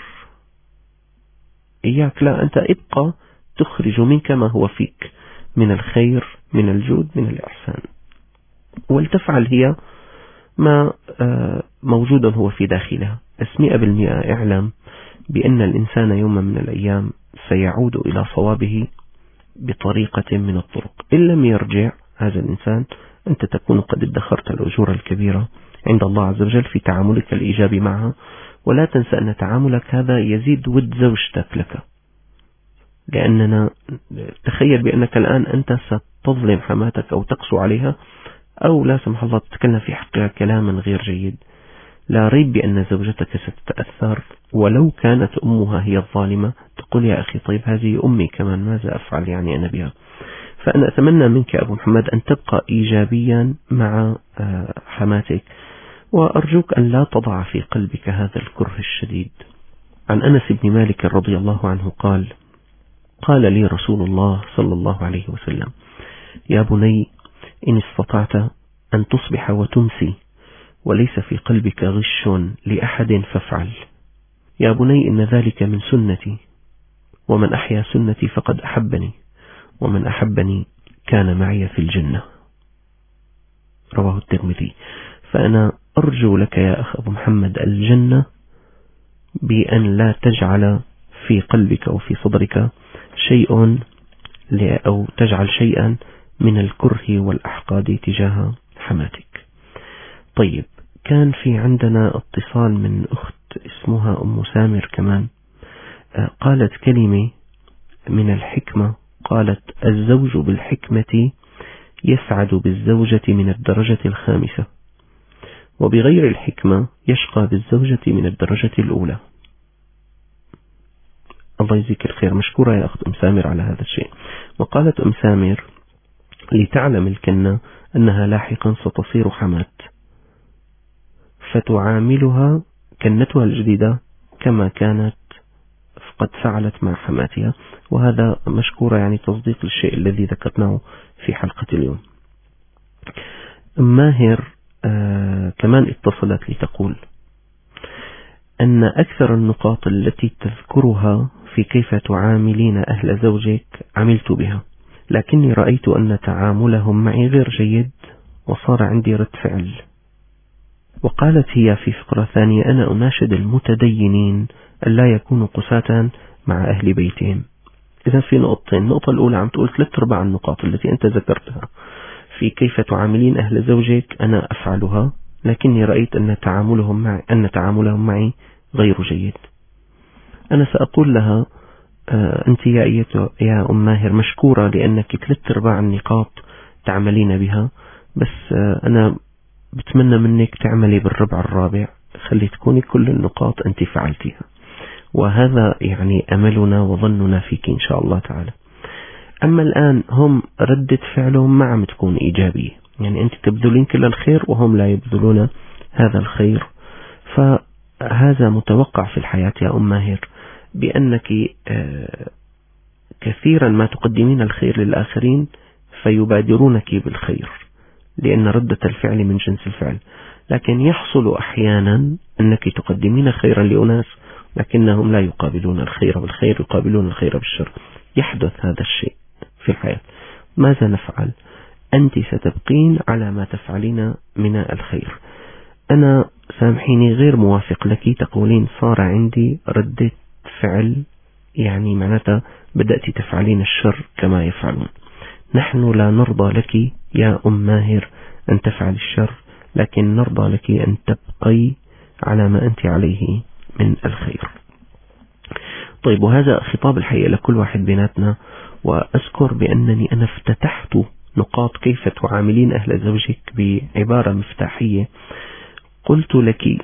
إياك، لا، أنت ابقى تخرج منك ما هو فيك من الخير، من الجود، من الإحسان، ولتفعل هي ما موجود هو في داخلها. بس 100% اعلم بأن الإنسان يوم من الأيام سيعود إلى صوابه بطريقة من الطرق. إن لم يرجع هذا الإنسان أنت تكون قد ادخرت الأجور الكبيرة عند الله عز وجل في تعاملك الإيجابي معها. ولا تنسى أن تعاملك هذا يزيد ود زوجتك لك، لأننا تخيل بأنك الآن أنت ستظلم حماتك أو تقسو عليها أو لا سمح الله تتكلم في حقها كلاما غير جيد، لا ريب بأن زوجتك ستتأثر، ولو كانت أمها هي الظالمة تقول يا أخي طيب هذه أمي كمان، ماذا أفعل يعني أنا بها؟ فأنا أتمنى منك أبو محمد أن تبقى إيجابيا مع حماتك، وأرجوك أن لا تضع في قلبك هذا الكره الشديد. عن أنس بن مالك رضي الله عنه قال لي رسول الله صلى الله عليه وسلم: يا بني إن استطعت أن تصبح وتمسي وليس في قلبك غش لأحد فافعل. يا بني إن ذلك من سنتي، ومن أحيا سنتي فقد أحبني، ومن أحبني كان معي في الجنة. رواه الترمذي. فأنا أرجو لك يا أخ أبو محمد الجنة بأن لا تجعل في قلبك وفي صدرك شيء أو تجعل شيئا من الكره والأحقاد تجاه حماتك. طيب، كان في عندنا اتصال من أخت اسمها أم سامر كمان، قالت كلمة من الحكمة، قالت: الزوج بالحكمة يسعد بالزوجة من الدرجة 5، وبغير الحكمة يشقى بالزوجة من الدرجة 1. الله يجزيك الخير، مشكورة يا أخت أم سامر على هذا الشيء. وقالت أم سامر: لتعلم الكنة أنها لاحقا ستصير حمات، فتعاملها كنتها الجديدة كما كانت قد فعلت مع حماتها. وهذا مشكورة يعني تصديق للشيء الذي ذكرناه في حلقة اليوم. ماهر كمان اتصلت لتقول أن أكثر النقاط التي تذكرها في كيف تعاملين أهل زوجك عملت بها، لكني رأيت أن تعاملهم معي غير جيد وصار عندي رد فعل. وقالت هي في فقرة ثانية: أنا أناشد المتدينين ألا يكونوا قساة مع أهل بيتهم. إذا في نقطتين، النقطة الأولى عم تقول 3/4 النقاط التي أنت ذكرتها في كيف تعاملين أهل زوجك أنا أفعلها، لكني رأيت أن تعاملهم معي غير جيد. أنا سأقول لها أنت يا أم ماهر مشكورة لأنك 3/4 النقاط تعملين بها، بس أنا بتمنى منك تعملي بالربع الرابع، خلي تكوني كل النقاط أنت فعلتيها، وهذا يعني أملنا وظننا فيك إن شاء الله تعالى. أما الآن هم ردة فعلهم ما عم تكون إيجابية، يعني أنت تبذلين كل الخير وهم لا يبذلون هذا الخير، فهذا متوقع في الحياة يا أم ماهر، بأنك كثيرا ما تقدمين الخير للآخرين فيبادرونك بالخير، لأن ردة الفعل من جنس الفعل. لكن يحصل أحيانا أنك تقدمين خيرا لأناس لكنهم لا يقابلون الخير بالخير، يقابلون الخير بالشر. يحدث هذا الشيء في الحياة. ماذا نفعل؟ أنت ستبقين على ما تفعلين من الخير. أنا سامحيني غير موافق لك، تقولين صار عندي ردة فعل، يعني معناتها بدأت تفعلين الشر كما يفعلون. نحن لا نرضى لك يا أم ماهر أن تفعل الشر، لكن نرضى لك أن تبقي على ما أنت عليه من الخير. طيب، وهذا خطاب الحقيقة لكل واحد بيناتنا. وأذكر بأنني أنا افتتحت نقاط كيف تعاملين أهل زوجك بعبارة مفتاحية. قلت لك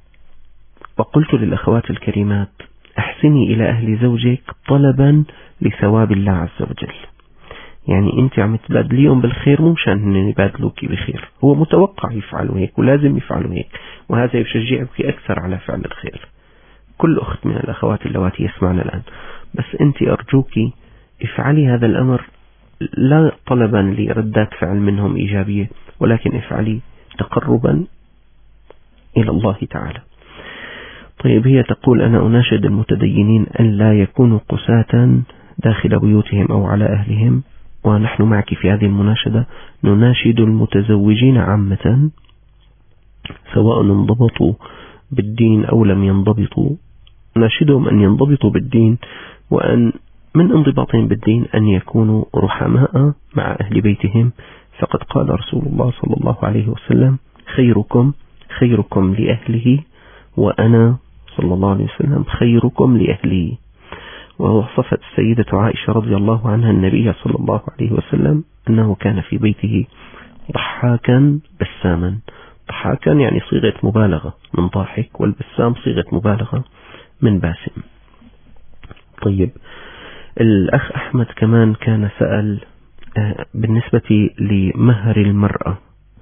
وقلت للأخوات الكريمات: أحسني إلى أهل زوجك طلبا لثواب الله عز وجل. يعني أنت عم تبادليهم بالخير مو مشان هن يبادلوك بخير، هو متوقع يفعلوا هيك ولازم يفعلوا هيك، وهذا يشجعك أكثر على فعل الخير. كل أخت من الأخوات اللواتي يسمعنا الآن، بس أنت أرجوك افعلي هذا الأمر لا طلبا لردات فعل منهم إيجابية، ولكن افعلي تقربا إلى الله تعالى. طيب، هي تقول: أنا أناشد المتدينين أن لا يكونوا قساة داخل بيوتهم أو على أهلهم، ونحن معك في هذه المناشدة. نناشد المتزوجين عامة سواء انضبطوا بالدين أو لم ينضبطوا، نناشدهم أن ينضبطوا بالدين، وأن من انضباطهم بالدين أن يكونوا رحماء مع أهل بيتهم. فقد قال رسول الله صلى الله عليه وسلم: خيركم لأهله وأنا صلى الله عليه وسلم خيركم لأهلي. ووصفت السيدة عائشة رضي الله عنها النبي صلى الله عليه وسلم أنه كان في بيته ضحاكا بساما. ضحاكا يعني صيغة مبالغة من ضاحك، والبسام صيغة مبالغة من باسم. طيب، الأخ أحمد كمان كان سأل بالنسبة لمهر المرأة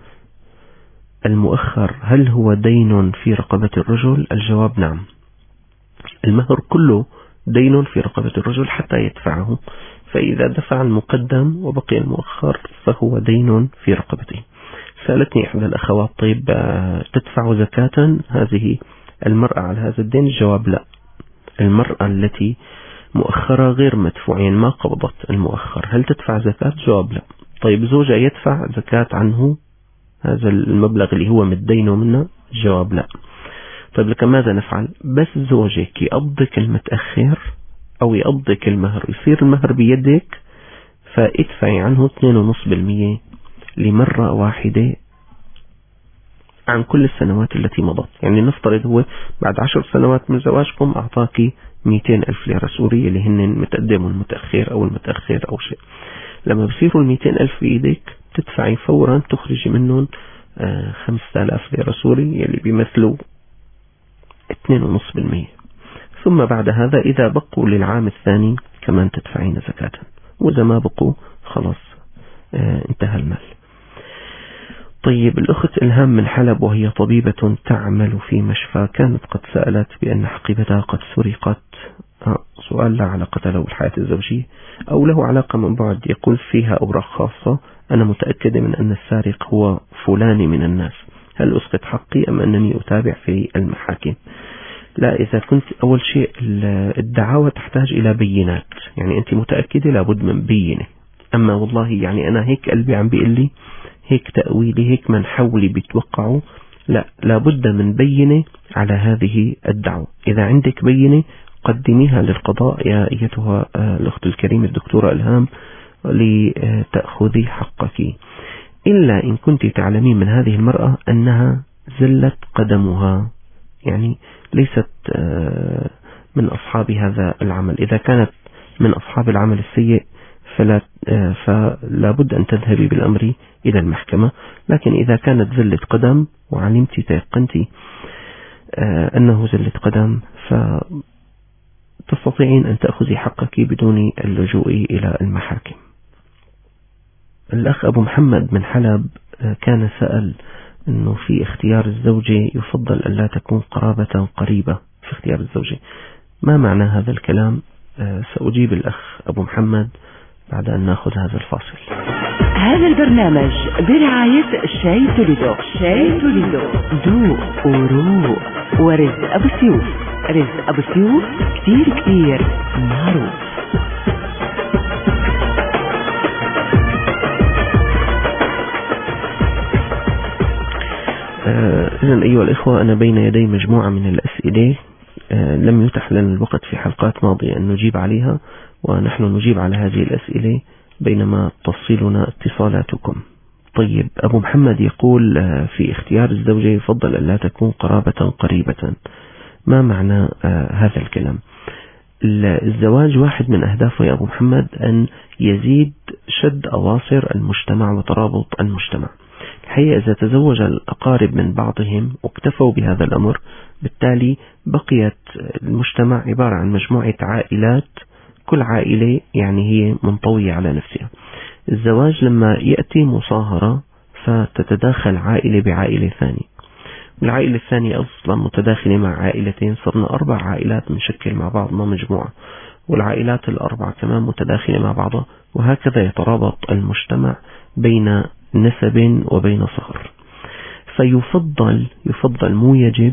المؤخر، هل هو دين في رقبة الرجل؟ الجواب: نعم، المهر كله دين في رقبة الرجل حتى يدفعه، فإذا دفع المقدم وبقي المؤخر فهو دين في رقبته. سألتني إحدى الأخوات: طيب تدفع زكاة هذه المرأة على هذا الدين؟ الجواب: لا، المرأة التي مؤخرة غير مدفوع، يعني ما قبضت المؤخر، هل تدفع زكاة؟ جواب: لا. طيب، زوجة يدفع زكاة عنه هذا المبلغ اللي هو مدينه منه؟ الجواب: لا. طيب، لك ماذا نفعل؟ بس زوجك يقضيك المتأخر أو يقضيك المهر، يصير المهر بيدك، فادفعي عنه 2.5% لمرة واحدة عن كل السنوات التي مضت. يعني نفترض هو بعد 10 سنوات من زواجكم أعطاك 200,000 ليرة سورية اللي هن متقدم والمتأخر أو المتأخر أو شيء. لما بصيروا 200,000 بإيدك تدفعي فورا، تخرجي منهم 5,000 ليرة سوري اللي بيمثلوا 2.5%. ثم بعد هذا إذا بقوا للعام الثاني كمان تدفعين زكاة، وإذا ما بقوا خلاص انتهى المال. طيب، الأخت إلهام من حلب وهي طبيبة تعمل في مشفى، كانت قد سألت بأن حقيبتها قد سرقت. سؤال لا علاقة له بالحياة الزوجية أو له علاقة من بعد. يقول: فيها أوراق خاصة، أنا متأكدة من أن السارق هو فلان من الناس، هل أسقط حقي أم أنني أتابع في المحاكم؟ لا، إذا كنت أول شيء الدعاوى تحتاج إلى بينات، يعني أنت متأكدة لابد من بينة. أما والله يعني أنا هيك قلبي عم بيقول لي هيك تأويلي هيك من حولي بيتوقعوا، لا، لابد من بينة على هذه الدعوة. إذا عندك بينة قدميها للقضاء يا أيتها الأخت الكريمة الدكتورة إلهام لتأخذي حقك، إلا إن كنت تعلمين من هذه المرأة أنها زلت قدمها، يعني ليست من أصحاب هذا العمل. إذا كانت من أصحاب العمل السيء فلا بد أن تذهبي بالأمر إلى المحكمة. لكن إذا كانت زلة قدم وعلمتي تيقنتي أنه زلة قدم فتستطيعين أن تأخذي حقك بدون اللجوء إلى المحاكم. الأخ أبو محمد من حلب كان سأل أنه في اختيار الزوجة يفضل أن لا تكون قرابة قريبة في اختيار الزوجة. ما معنى هذا الكلام؟ سأجيب الأخ أبو محمد بعد أن نأخذ هذا الفاصل.
هذا البرنامج برعاية شاي توليدو. شاي توليدو ذوق وروق ورزق أبو سيوف. رزق أبو سيوف كتير معروف.
إذن أيها الإخوة، أنا بين يدي مجموعة من الأسئلة لم يتح لنا الوقت في حلقات ماضية أن نجيب عليها، ونحن نجيب على هذه الأسئلة بينما تصلنا اتصالاتكم. طيب، أبو محمد يقول في اختيار الزوجة يفضل أن لا تكون قرابة قريبة. ما معنى هذا الكلام؟ الزواج واحد من أهدافه يا أبو محمد أن يزيد شد أواصر المجتمع وترابط المجتمع. الحقيقة إذا تزوج الأقارب من بعضهم واكتفوا بهذا الأمر، بالتالي بقيت المجتمع عبارة عن مجموعة عائلات، كل عائلة يعني هي منطوية على نفسها. الزواج لما يأتي مصاهرة فتتداخل عائلة بعائلة ثانية، والعائلة الثانية أصلا متداخلة مع عائلتين، صرنا 4 عائلات نشكل مع بعضنا مجموعة، والعائلات الأربعة كمان متداخلة مع بعضها، وهكذا يترابط المجتمع بين نسب وبين صهر. فيفضل مو يجب،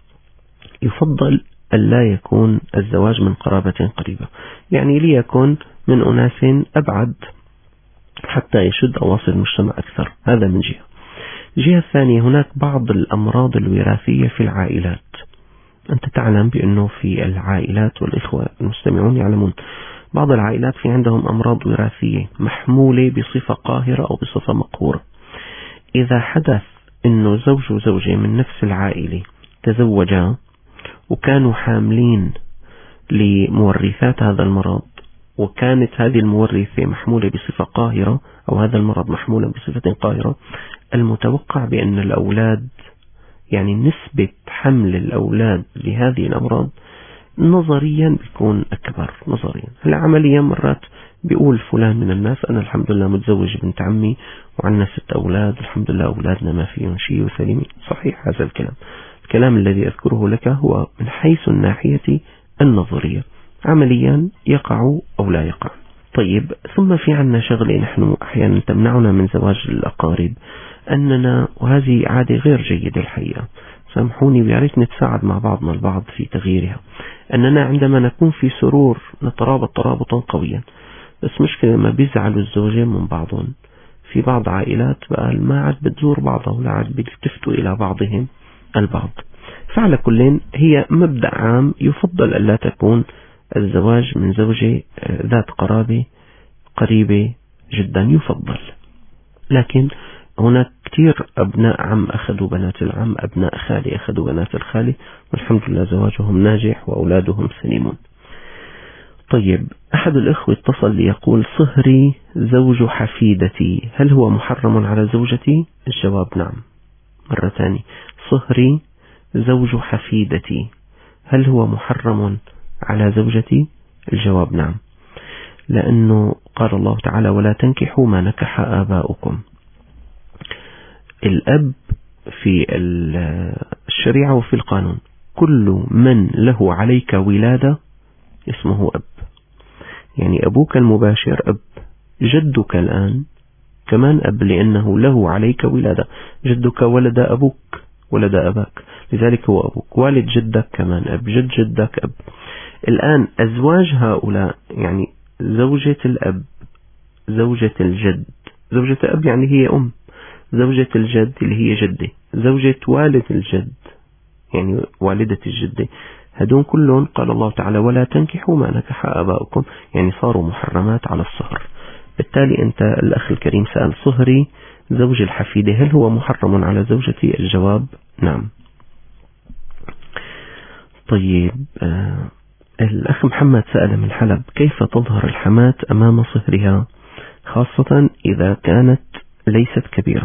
يفضل ألا يكون الزواج من قرابة قريبة، يعني ليكن من أناس أبعد حتى يشد أواصر المجتمع أكثر. هذا من جهة. الجهة الثانية، هناك بعض الأمراض الوراثية في العائلات. أنت تعلم بأنه في العائلات، والإخوة المستمعون يعلمون، بعض العائلات في عندهم أمراض وراثية محمولة بصفة قاهرة أو بصفة مقهورة. إذا حدث أنه زوج وزوجة من نفس العائلة تزوجا وكانوا حاملين لمورثات هذا المرض، وكانت هذه المورثة محمولة بصفة قاهرة أو هذا المرض محمولا بصفة قاهرة، المتوقع بأن الأولاد، يعني نسبة حمل الأولاد لهذه الأمراض نظريا بيكون أكبر. نظريا هلا عمليا مرات بيقول فلان من الناس أنا الحمد لله متزوج بنت عمي وعنا 6 أولاد الحمد لله أولادنا ما فيهم شيء وسليمين. صحيح هذا الكلام الذي أذكره لك هو من حيث الناحية النظرية، عمليا يقع أو لا يقع. طيب، ثم في عنا شغلة نحن أحيانا تمنعنا من زواج الأقارب، أننا، وهذه عادة غير جيدة الحقيقة، سامحوني بياريت نتساعد مع بعضنا البعض في تغييرها، أننا عندما نكون في سرور نترابط ترابطا قويا، بس مشكلة ما بيزعلوا الزوجين من بعضهم. في بعض عائلات بقى ما عاد بتزور بعضها ولا عاد بيلتفتوا إلى بعضهم البعض. فعلى كل هي مبدأ عام، يفضل ألا تكون الزواج من زوجة ذات قرابة قريبة جدا يفضل. لكن هناك كثير أبناء عم أخذوا بنات العم، أبناء خالي أخذوا بنات الخالي، والحمد لله زواجهم ناجح وأولادهم سليمون. طيب، أحد الإخوة اتصل ليقول صهري زوج حفيدتي، هل هو محرم على زوجتي؟ الجواب نعم. مرة ثانية، صهري زوج حفيدتي، هل هو محرم على زوجتي؟ الجواب نعم، لأنه قال الله تعالى ولا تنكحوا ما نكح آباؤكم. الأب في الشريعة وفي القانون كل من له عليك ولادة اسمه أب، يعني أبوك المباشر أب، جدك الآن كمان أب لأنه له عليك ولادة، جدك ولد أبوك ولد أباك لذلك هو أبوك، والد جدك كمان أب، جد جدك أب. الآن أزواج هؤلاء يعني زوجة الأب، زوجة الجد، زوجة الأب يعني هي أم، زوجة الجد اللي هي جدة، زوجة والد الجد يعني والدة الجدة، هدون كلهم قال الله تعالى ولا تنكحوا ما نكح آباؤكم، يعني صاروا محرمات على الصهر. بالتالي أنت الأخ الكريم سأل صهري زوج الحفيدة هل هو محرم على زوجتي؟ الجواب نعم. طيب، الأخ محمد سأل من حلب: كيف تظهر الحماة أمام صهرها خاصة إذا كانت ليست كبيرة؟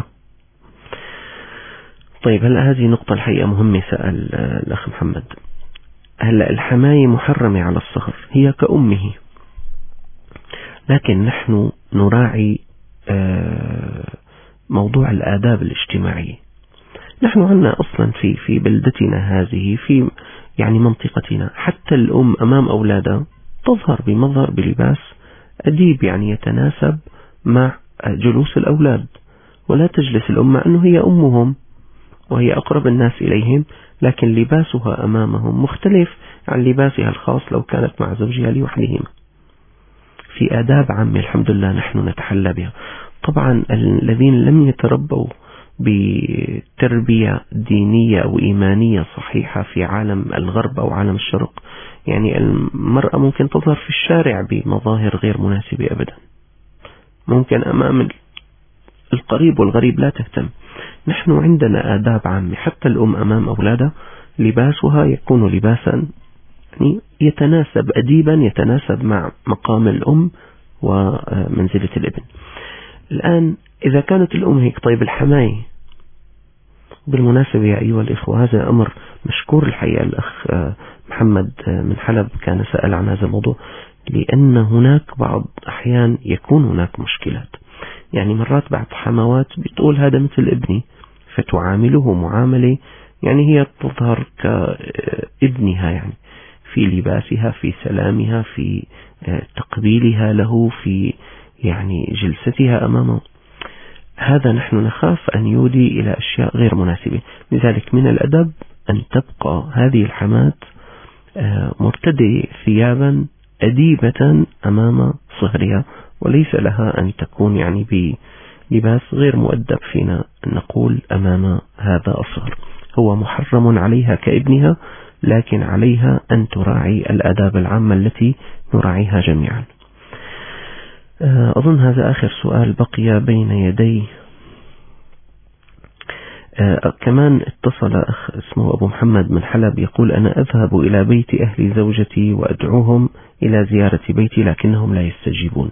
طيب، هلأ هذه نقطة الحقيقة مهمة. سأل الأخ محمد. هلأ الحماية محرمة على الصهر، هي كأمه، لكن نحن نراعي موضوع الآداب الاجتماعية. نحن عندنا أصلا في بلدتنا هذه، في يعني منطقتنا، حتى الأم أمام أولادها تظهر بمظهر بلباس أديب، يعني يتناسب مع جلوس الأولاد، ولا تجلس الأم مع أنه هي أمهم وهي أقرب الناس إليهم، لكن لباسها أمامهم مختلف عن لباسها الخاص لو كانت مع زوجها لوحدهم. في آداب عامة الحمد لله نحن نتحلى بها. طبعا الذين لم يتربوا بتربية دينية أو إيمانية صحيحة في عالم الغرب أو عالم الشرق، يعني المرأة ممكن تظهر في الشارع بمظاهر غير مناسبة أبدا، ممكن أمام القريب والغريب لا تهتم. نحن عندنا آداب عامة، حتى الأم أمام أولادها لباسها يكون لباسا يعني يتناسب، أديبا يتناسب مع مقام الأم ومنزلة الابن. الآن إذا كانت الأم هيك، طيب الحماية بالمناسبة يا أيها الإخوة، هذا أمر مشكور الحقيقة. الأخ محمد من حلب كان سأل عن هذا الموضوع، لأن هناك بعض أحيان يكون هناك مشكلات. يعني مرات بعض حموات بتقول هذا مثل ابني، فتعامله معاملة يعني هي تظهر كابنها، يعني في لباسها، في سلامها، في تقبيلها له، في يعني جلستها أمامه. هذا نحن نخاف أن يودي إلى أشياء غير مناسبة. لذلك من الأدب أن تبقى هذه الحماة مرتدية ثيابا أديبة أمام صهرها، وليس لها أن تكون يعني بلباس غير مؤدب فينا نقول أمام هذا الصهر. هو محرم عليها كابنها، لكن عليها أن تراعي الآداب العامة التي نراعيها جميعا. أظن هذا آخر سؤال بقي بين يدي. كمان اتصل أخ اسمه أبو محمد من حلب يقول: أنا أذهب إلى بيت أهل زوجتي وأدعوهم إلى زيارة بيتي لكنهم لا يستجيبون.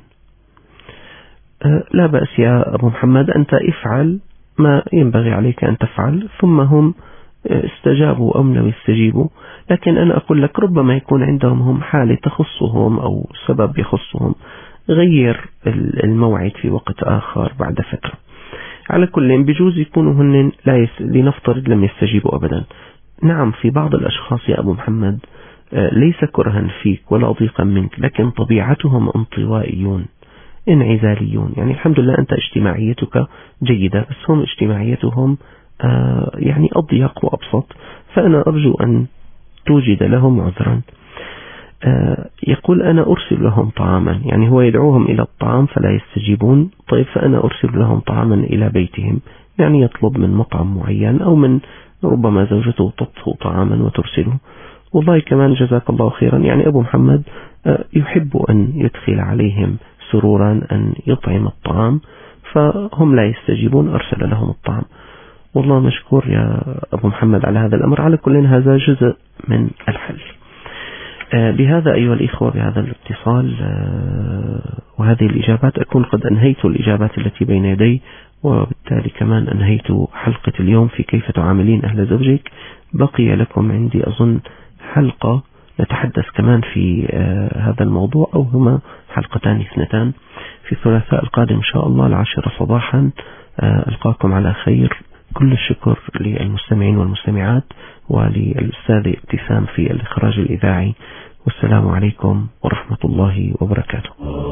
لا بأس يا أبو محمد، أنت افعل ما ينبغي عليك أن تفعل، ثم هم استجابوا أم لم يستجيبوا. لكن أنا أقول لك ربما يكون عندهم هم حالة تخصهم أو سبب يخصهم، غير الموعد في وقت آخر بعد فترة. على كل بجوز يكونوا هن لنفترض لم يستجيبوا أبدا. نعم، في بعض الأشخاص يا أبو محمد ليس كرها فيك ولا ضيقا منك، لكن طبيعتهم انطوائيون انعزاليون. يعني الحمد لله أنت اجتماعيتك جيدة، بس هم اجتماعيتهم يعني أضيق وأبسط، فأنا أرجو أن توجد لهم عذرا. يقول: أنا أرسل لهم طعاما، يعني هو يدعوهم إلى الطعام فلا يستجيبون. طيب، فأنا أرسل لهم طعاما إلى بيتهم، يعني يطلب من مطعم معين أو من ربما زوجته تطهو طعاما وترسله. والله كمان جزاك الله خيرا، يعني أبو محمد يحب أن يدخل عليهم سرورا، أن يطعم الطعام، فهم لا يستجيبون، أرسل لهم الطعام. والله مشكور يا أبو محمد على هذا الأمر. على كل هذا جزء من الحل. بهذا أيها الإخوة، بهذا الاتصال وهذه الإجابات أكون قد أنهيت الإجابات التي بين يدي، وبالتالي كمان أنهيت حلقة اليوم في كيف تعاملين أهل زوجك. بقي لكم عندي أظن حلقة نتحدث كمان في هذا الموضوع، أو هما حلقتان اثنتان في الثلاثاء القادم إن شاء الله 10 صباحا. ألقاكم على خير. كل الشكر للمستمعين والمستمعات وللأستاذ ابتسام في الإخراج الإذاعي، والسلام عليكم ورحمة الله وبركاته.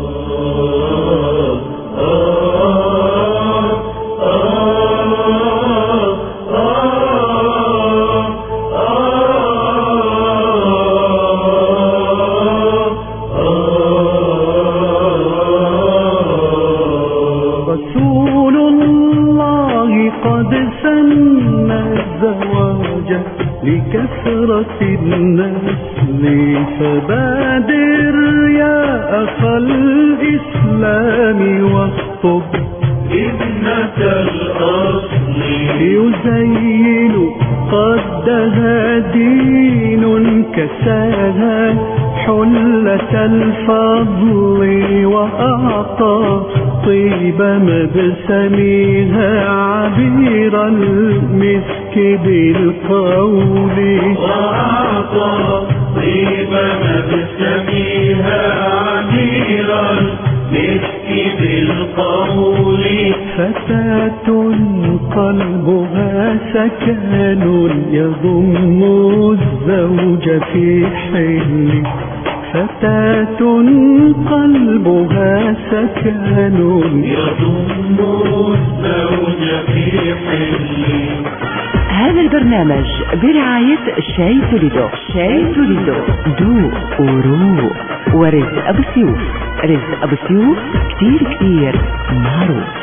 رسول الله قد سن الزواج لكثرة النسل، فبادر يا أخا الإسلام واخطب ابنة الأصل، يزين قدها دين كساها حلة الفضل وأعطى طيب مبسمها عبير المسك بالقول
وأعطى طيب مبسمها عبير المسك بالقول
فتاة قلبها سكن يضم الزوج في حل فتاة قلبها سكن
يضم الزوج في حل.
هذا البرنامج برعاية شاي توليدو. شاي توليدو ذوق وروق. ورزق أبو سيوف. رزق أبو سيوف كتير معروف.